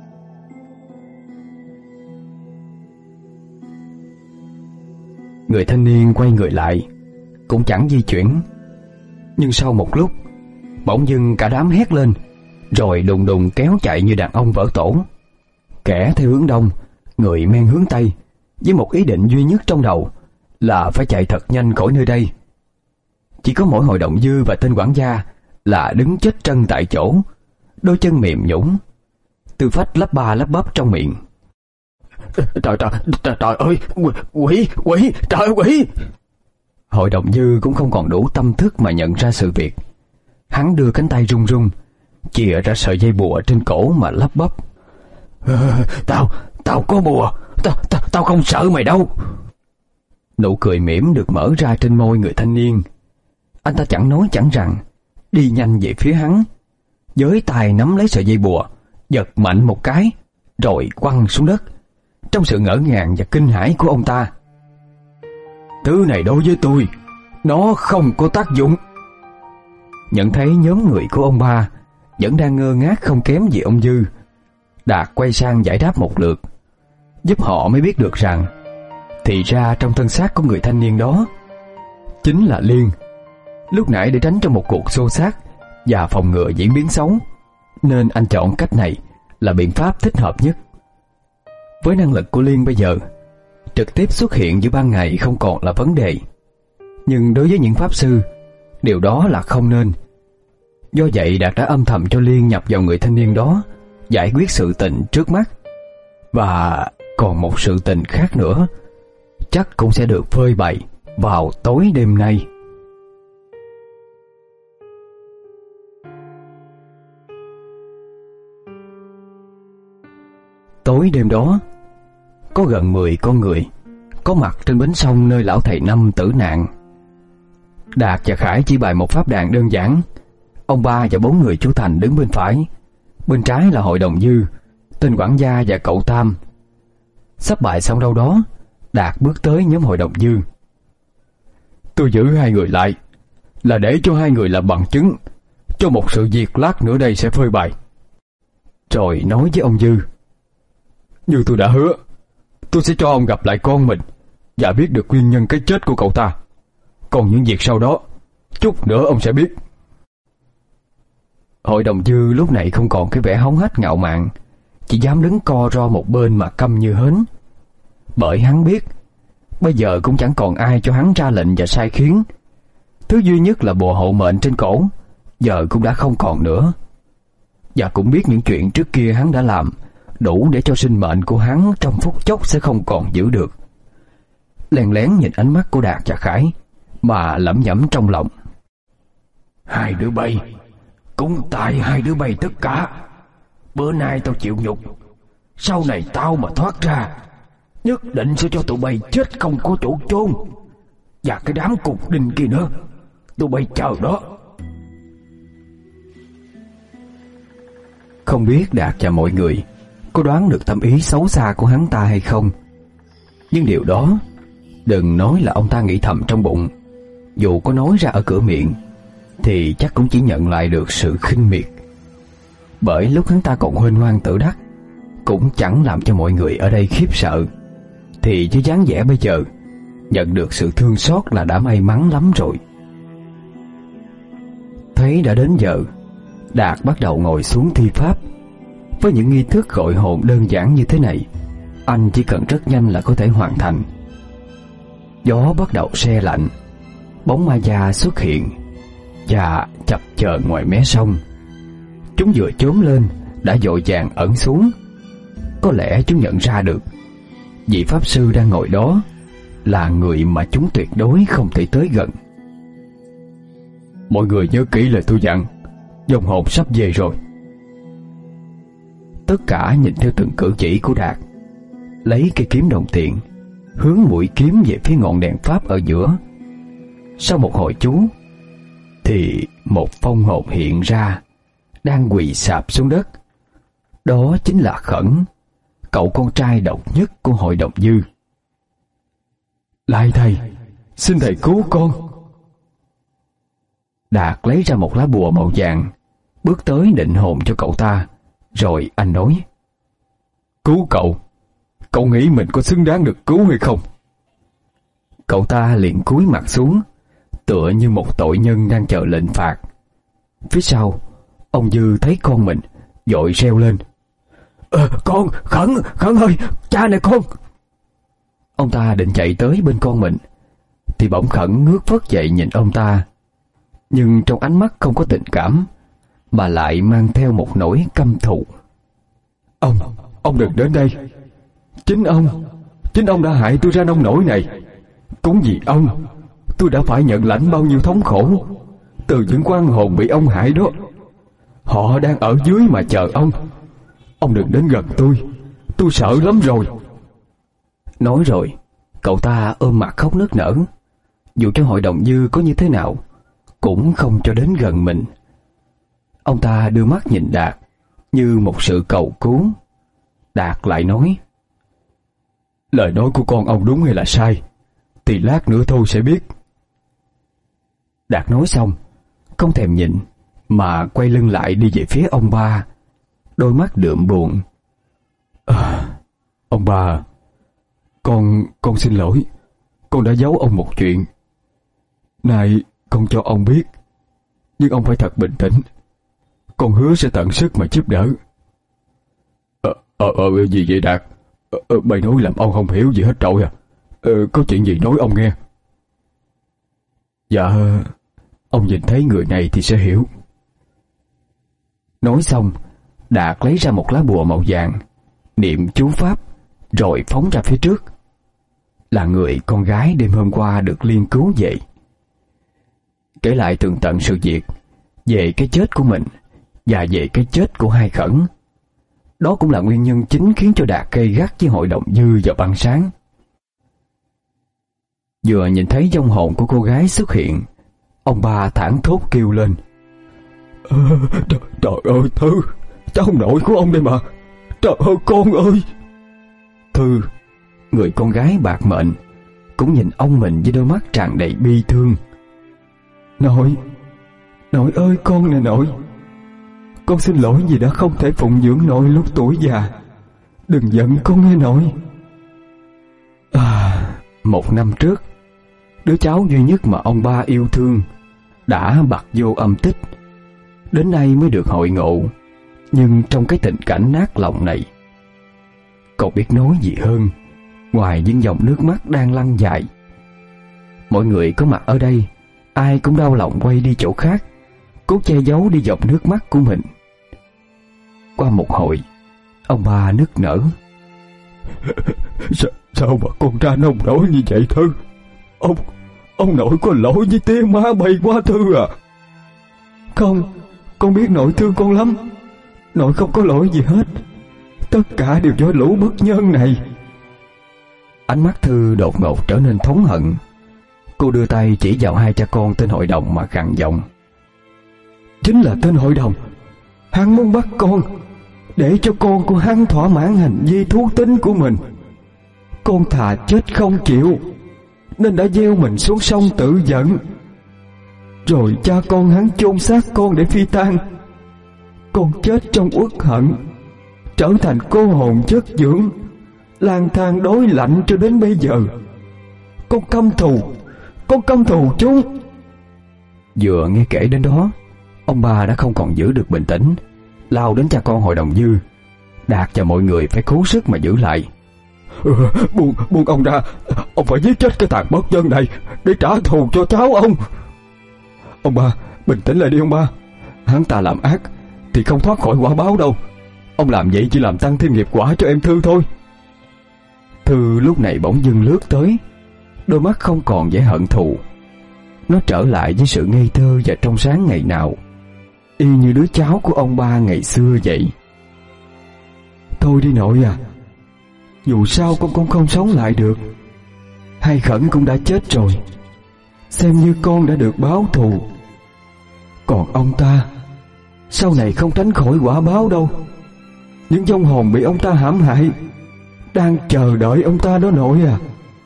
Người thanh niên quay người lại, cũng chẳng di chuyển. Nhưng sau một lúc, bỗng dưng cả đám hét lên, rồi đùng đùng kéo chạy như đàn ông vỡ tổ. Kẻ theo hướng đông, người men hướng tây, với một ý định duy nhất trong đầu là phải chạy thật nhanh khỏi nơi đây. Chỉ có mỗi hội đồng Dư và tên quản gia là đứng chết chân tại chỗ, đôi chân mềm nhũn, Tư Phách lắp ba lắp bắp trong miệng: Trời trời, trời, trời ơi, quỷ, quỷ, trời quỷ! Hội đồng Dư cũng không còn đủ tâm thức mà nhận ra sự việc. Hắn đưa cánh tay run run chìa ra sợi dây bùa trên cổ mà lắp bắp: Tao, tao có bùa, tao, tao, tao không sợ mày đâu. Nụ cười mỉm được mở ra trên môi người thanh niên. Anh ta chẳng nói chẳng rằng, đi nhanh về phía hắn, với tay nắm lấy sợi dây bùa, giật mạnh một cái, rồi quăng xuống đất. Trong sự ngỡ ngàng và kinh hãi của ông ta: Thứ này đối với tôi, nó không có tác dụng. Nhận thấy nhóm người của ông ba vẫn đang ngơ ngác không kém gì ông Dư, Đạt quay sang giải đáp một lượt, giúp họ mới biết được rằng thì ra trong thân xác của người thanh niên đó chính là Liên. Lúc nãy để tránh cho một cuộc xô xát và phòng ngừa diễn biến xấu, nên anh chọn cách này là biện pháp thích hợp nhất. Với năng lực của Liên bây giờ, trực tiếp xuất hiện giữa ban ngày không còn là vấn đề. Nhưng đối với những pháp sư, điều đó là không nên. Do vậy Đạt đã âm thầm cho Liên nhập vào người thanh niên đó, giải quyết sự tình trước mắt, Và còn một sự tình khác nữa, chắc cũng sẽ được phơi bày vào tối đêm nay. Tối đêm đó, có gần mười con người có mặt trên bến sông nơi lão thầy Năm tử nạn. Đạt và Khải chỉ bày một pháp đàn đơn giản. Ông ba và bốn người chú Thành đứng bên phải, bên trái là hội đồng Dư, tên quản gia và cậu Tam. Sắp bài xong đâu đó, Đạt bước tới nhóm hội đồng Dư. Tôi giữ hai người lại là để cho hai người làm bằng chứng cho một sự việc lát nữa đây sẽ phơi bày. Rồi nói với ông Dư: Như tôi đã hứa, tôi sẽ cho ông gặp lại con mình và biết được nguyên nhân cái chết của cậu ta. Còn những việc sau đó, chút nữa ông sẽ biết. Hội đồng Dư lúc này không còn cái vẻ hống hách ngạo mạn, chỉ dám đứng co ro một bên mà câm như hến. Bởi hắn biết bây giờ cũng chẳng còn ai cho hắn ra lệnh và sai khiến. Thứ duy nhất là bùa hộ mệnh trên cổ giờ cũng đã không còn nữa. Và cũng biết những chuyện trước kia hắn đã làm đủ để cho sinh mệnh của hắn trong phút chốc sẽ không còn giữ được. Lén lén nhìn ánh mắt của Đạt và Khải mà lẩm nhẩm trong lòng: Hai đứa bay, cũng tại hai đứa bay tất cả. Bữa nay tao chịu nhục, sau này tao mà thoát ra, nhất định sẽ cho tụi bay chết không có chỗ chôn. Và cái đám cục đinh kia nữa, tụi bay chờ đó. Không biết Đạt và mọi người có đoán được tâm ý xấu xa của hắn ta hay không, nhưng điều đó đừng nói là ông ta nghĩ thầm trong bụng. Dù có nói ra ở cửa miệng thì chắc cũng chỉ nhận lại được sự khinh miệt. Bởi lúc hắn ta còn huênh hoang tự đắc, cũng chẳng làm cho mọi người ở đây khiếp sợ, thì với dáng vẻ bây giờ, nhận được sự thương xót là đã may mắn lắm rồi. Thấy đã đến giờ, Đạt bắt đầu ngồi xuống thi pháp. Với những nghi thức gọi hồn đơn giản như thế này, anh chỉ cần rất nhanh là có thể hoàn thành. Gió bắt đầu se lạnh, bóng ma da xuất hiện và chập chờn ngoài mé sông. Chúng vừa chớm lên đã vội vàng ẩn xuống. Có lẽ chúng nhận ra được vị pháp sư đang ngồi đó là người mà chúng tuyệt đối không thể tới gần. Mọi người nhớ kỹ lời tôi dặn, dòng hồn sắp về rồi. Tất cả nhìn theo từng cử chỉ của Đạt, lấy cây kiếm đồng tiền hướng mũi kiếm về phía ngọn đèn pháp ở giữa. Sau một hồi chú thì một phong hồn hiện ra, đang quỳ sạp xuống đất. Đó chính là Khẩn, cậu con trai độc nhất của hội đồng Dư. Lại thầy, xin thầy cứu con. Đạt lấy ra một lá bùa màu vàng, bước tới định hồn cho cậu ta. Rồi anh nói: Cứu cậu, cậu nghĩ mình có xứng đáng được cứu hay không? Cậu ta liền cúi mặt xuống, tựa như một tội nhân đang chờ lệnh phạt. Phía sau, ông Dư thấy con mình, vội reo lên: Ờ, con, Khẩn, Khẩn ơi, cha này con. Ông ta định chạy tới bên con mình, thì bỗng Khẩn ngước phất dậy nhìn ông ta. Nhưng trong ánh mắt không có tình cảm, mà lại mang theo một nỗi căm thù. Ông, ông đừng đến đây. Chính ông, chính ông đã hại tôi ra nông nỗi này. Cũng vì ông, tôi đã phải nhận lãnh bao nhiêu thống khổ từ những quan hồn bị ông hại đó. Họ đang ở dưới mà chờ ông. Ông đừng đến gần tôi, tôi sợ lắm rồi. Nói rồi, cậu ta ôm mặt khóc nức nở. Dù cho hội đồng Dư có như thế nào, cũng không cho đến gần mình. Ông ta đưa mắt nhìn Đạt như một sự cầu cứu. Đạt lại nói: Lời nói của con ông đúng hay là sai thì lát nữa thôi sẽ biết. Đạt nói xong, không thèm nhìn mà quay lưng lại đi về phía ông ba, đôi mắt đượm buồn. À, ông ba, con con xin lỗi, con đã giấu ông một chuyện. Này, con cho ông biết, nhưng ông phải thật bình tĩnh. Con hứa sẽ tận sức mà giúp đỡ. Ờ, ờ, ờ gì vậy Đạt? Ờ, ờ, mày nói làm ông không hiểu gì hết trội à? Ờ, có chuyện gì nói ông nghe. Dạ, ông nhìn thấy người này thì sẽ hiểu. Nói xong, Đạt lấy ra một lá bùa màu vàng, niệm chú pháp rồi phóng ra phía trước. Là người con gái đêm hôm qua được Liên cứu về. Kể lại tường tận sự việc, về cái chết của mình và về cái chết của Hai Khẩn. Đó cũng là nguyên nhân chính khiến cho Đạt gây gắt với hội đồng Dư vào ban sáng. Vừa nhìn thấy vong hồn của cô gái xuất hiện, ông ba thảng thốt kêu lên: à, trời, trời ơi Thư, cháu nội của ông đây mà. Trời ơi con ơi. Thư, người con gái bạc mệnh, cũng nhìn ông mình với đôi mắt tràn đầy bi thương. Nội, nội ơi con nè nội. Con xin lỗi vì đã không thể phụng dưỡng nội lúc tuổi già. Đừng giận con nghe nội. À, một năm trước, đứa cháu duy nhất mà ông ba yêu thương đã bặt vô âm tích. Đến nay mới được hội ngộ. Nhưng trong cái tình cảnh nát lòng này, cậu biết nói gì hơn ngoài những dòng nước mắt đang lăn dài. Mọi người có mặt ở đây, ai cũng đau lòng quay đi chỗ khác, cố che giấu đi dòng nước mắt của mình. Qua một hồi, ông ba nức nở: Sao, sao mà con ra nông nổi như vậy Thư? Ông Ông nội có lỗi với tiếng má bay quá Thư à? Không, con biết nội thương con lắm. Nội không có lỗi gì hết. Tất cả đều do lũ bất nhân này. Ánh mắt Thư đột ngột trở nên thống hận. Cô đưa tay chỉ vào hai cha con tên hội đồng mà gằn giọng: Chính là tên hội đồng. Hắn muốn bắt con, để cho con của hắn thỏa mãn hành vi thú tính của mình. Con thà chết không chịu, nên đã gieo mình xuống sông tự giận. Rồi cha con hắn chôn xác con để phi tang. Con chết trong uất hận, trở thành cô hồn chất dưỡng, lang thang đối lạnh cho đến bây giờ. Con căm thù, con căm thù chúng. Vừa nghe kể đến đó, ông ba đã không còn giữ được bình tĩnh, lao đến cha con hội đồng Dư. Đạt và mọi người phải cố sức mà giữ lại. Ừ, buông, buông ông ra. Ông phải giết chết cái tàn bất nhân này để trả thù cho cháu ông. Ông ba, bình tĩnh lại đi ông ba. Hắn ta làm ác thì không thoát khỏi quả báo đâu. Ông làm vậy chỉ làm tăng thêm nghiệp quả cho em Thư thôi. Thư lúc này bỗng dưng lướt tới, đôi mắt không còn vẻ hận thù. Nó trở lại với sự ngây thơ và trong sáng ngày nào, y như đứa cháu của ông ba ngày xưa vậy. Thôi đi nội à, dù sao con con không sống lại được. Hai Khẩn cũng đã chết rồi, xem như con đã được báo thù. Còn ông ta, sau này không tránh khỏi quả báo đâu. Những vong hồn bị ông ta hãm hại đang chờ đợi ông ta đó nội à.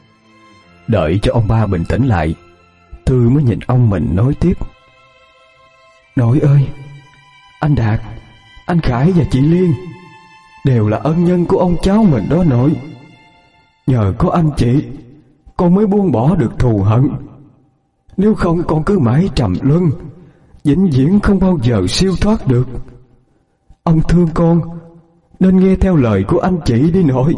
Đợi cho ông ba bình tĩnh lại, Thư mới nhìn ông mình nói tiếp: Nội ơi, anh Đạt, anh Khải và chị Liên đều là ân nhân của ông cháu mình đó nội. Nhờ có anh chị, con mới buông bỏ được thù hận. Nếu không con cứ mãi trầm luân, vĩnh viễn không bao giờ siêu thoát được. Ông thương con nên nghe theo lời của anh chị đi nội.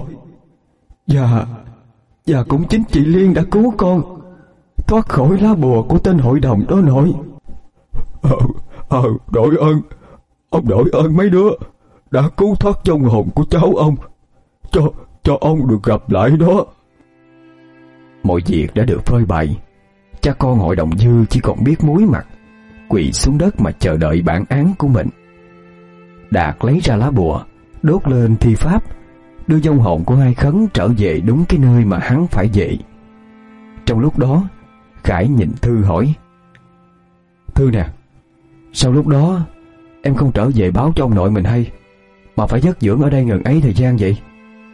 Và Và cũng chính chị Liên đã cứu con thoát khỏi lá bùa của tên hội đồng đó nội. Ờ, ờ, đội ơn. Ông đội ơn mấy đứa đã cứu thoát vong hồn của cháu ông, cho cho ông được gặp lại đó. Mọi việc đã được phơi bày. Cha con hội đồng Dư chỉ còn biết muối mặt, quỳ xuống đất mà chờ đợi bản án của mình. Đạt lấy ra lá bùa, đốt lên thi pháp, đưa vong hồn của Hai Khấn trở về đúng cái nơi mà hắn phải về. Trong lúc đó, Khải nhìn Thư hỏi: Thư nè, sao lúc đó em không trở về báo cho ông nội mình hay, mà phải dất dưỡng ở đây ngần ấy thời gian vậy?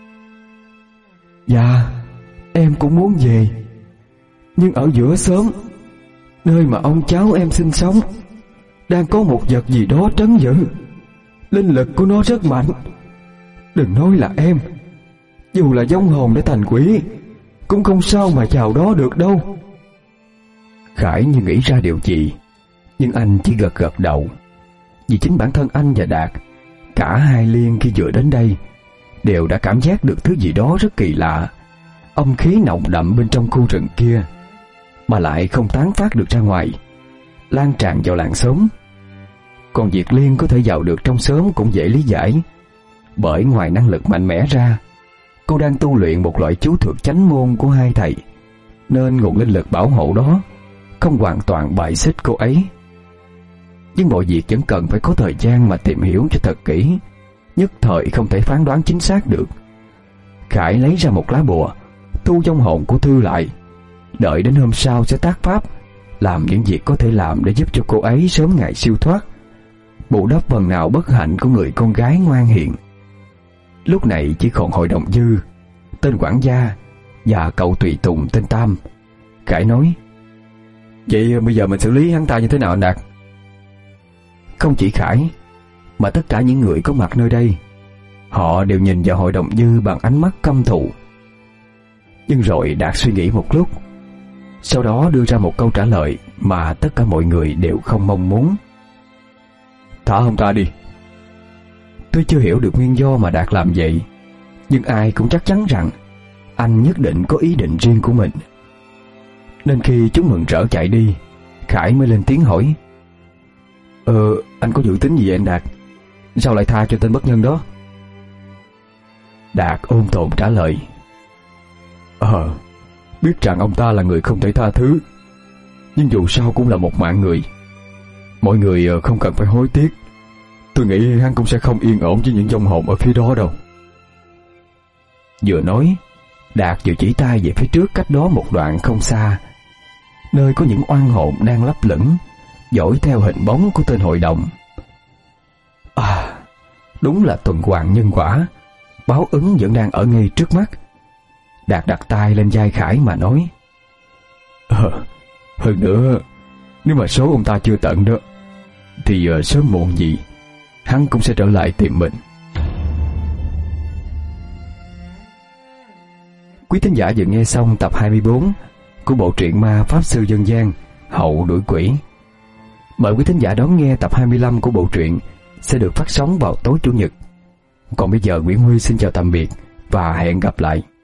Dạ, em cũng muốn về, nhưng ở giữa xóm, nơi mà ông cháu em sinh sống, đang có một vật gì đó trấn giữ. Linh lực của nó rất mạnh. Đừng nói là em, dù là vong hồn đã thành quỷ cũng không sao mà vào đó được đâu. Khải như nghĩ ra điều gì, nhưng anh chỉ gật gật đầu. Vì chính bản thân anh và Đạt, cả hai Liên khi vừa đến đây, đều đã cảm giác được thứ gì đó rất kỳ lạ, âm khí nồng đậm bên trong khu rừng kia, mà lại không tán phát được ra ngoài, lan tràn vào làng xóm. Còn việc Liên có thể vào được trong xóm cũng dễ lý giải, Bởi ngoài năng lực mạnh mẽ ra, cô đang tu luyện một loại chú thuật chánh môn của hai thầy, nên nguồn linh lực bảo hộ đó không hoàn toàn bài xích cô ấy. Nhưng mọi việc vẫn cần phải có thời gian mà tìm hiểu cho thật kỹ, nhất thời không thể phán đoán chính xác được. Khải lấy ra một lá bùa, thu vong hồn của Thư lại, đợi đến hôm sau sẽ tác pháp, làm những việc có thể làm để giúp cho cô ấy sớm ngày siêu thoát, bù đắp phần nào bất hạnh của người con gái ngoan hiền. Lúc này chỉ còn Hội đồng Dư, tên quản gia, và cậu tùy tùng tên Tam. Khải nói: "Vậy bây giờ mình xử lý hắn ta như thế nào anh Đạt?" Không chỉ Khải, mà tất cả những người có mặt nơi đây, họ đều nhìn vào Hội đồng Dư bằng ánh mắt căm thù. Nhưng rồi Đạt suy nghĩ một lúc, sau đó đưa ra một câu trả lời mà tất cả mọi người đều không mong muốn: "Thả ông ta đi." Tôi chưa hiểu được nguyên do mà Đạt làm vậy, nhưng ai cũng chắc chắn rằng anh nhất định có ý định riêng của mình. Nên khi chúng mừng rỡ chạy đi, Khải mới lên tiếng hỏi: Ờ, anh có dự tính gì vậy anh Đạt? Sao lại tha cho tên bất nhân đó?" Đạt ôn tồn trả lời: Ờ, biết rằng ông ta là người không thể tha thứ, nhưng dù sao cũng là một mạng người. Mọi người không cần phải hối tiếc. Tôi nghĩ hắn cũng sẽ không yên ổn với những vong hồn ở phía đó đâu. Vừa nói, Đạt vừa chỉ tay về phía trước cách đó một đoạn không xa, nơi có những oan hồn đang lấp lửng, dõi theo hình bóng của tên hội đồng. À, đúng là tuần hoàn nhân quả, báo ứng vẫn đang ở ngay trước mắt. Đạt đặt tay lên vai Khải mà nói: Ờ, hơn nữa, nếu mà số ông ta chưa tận đó, thì uh, sớm muộn gì hắn cũng sẽ trở lại tìm mình. Quý thính giả vừa nghe xong tập hai mươi bốn của bộ truyện ma Pháp Sư Dân gian Hậu Đuổi Quỷ. Mời quý thính giả đón nghe tập hai mươi lăm của bộ truyện sẽ được phát sóng vào tối Chủ nhật. Còn bây giờ Nguyễn Huy xin chào tạm biệt và hẹn gặp lại.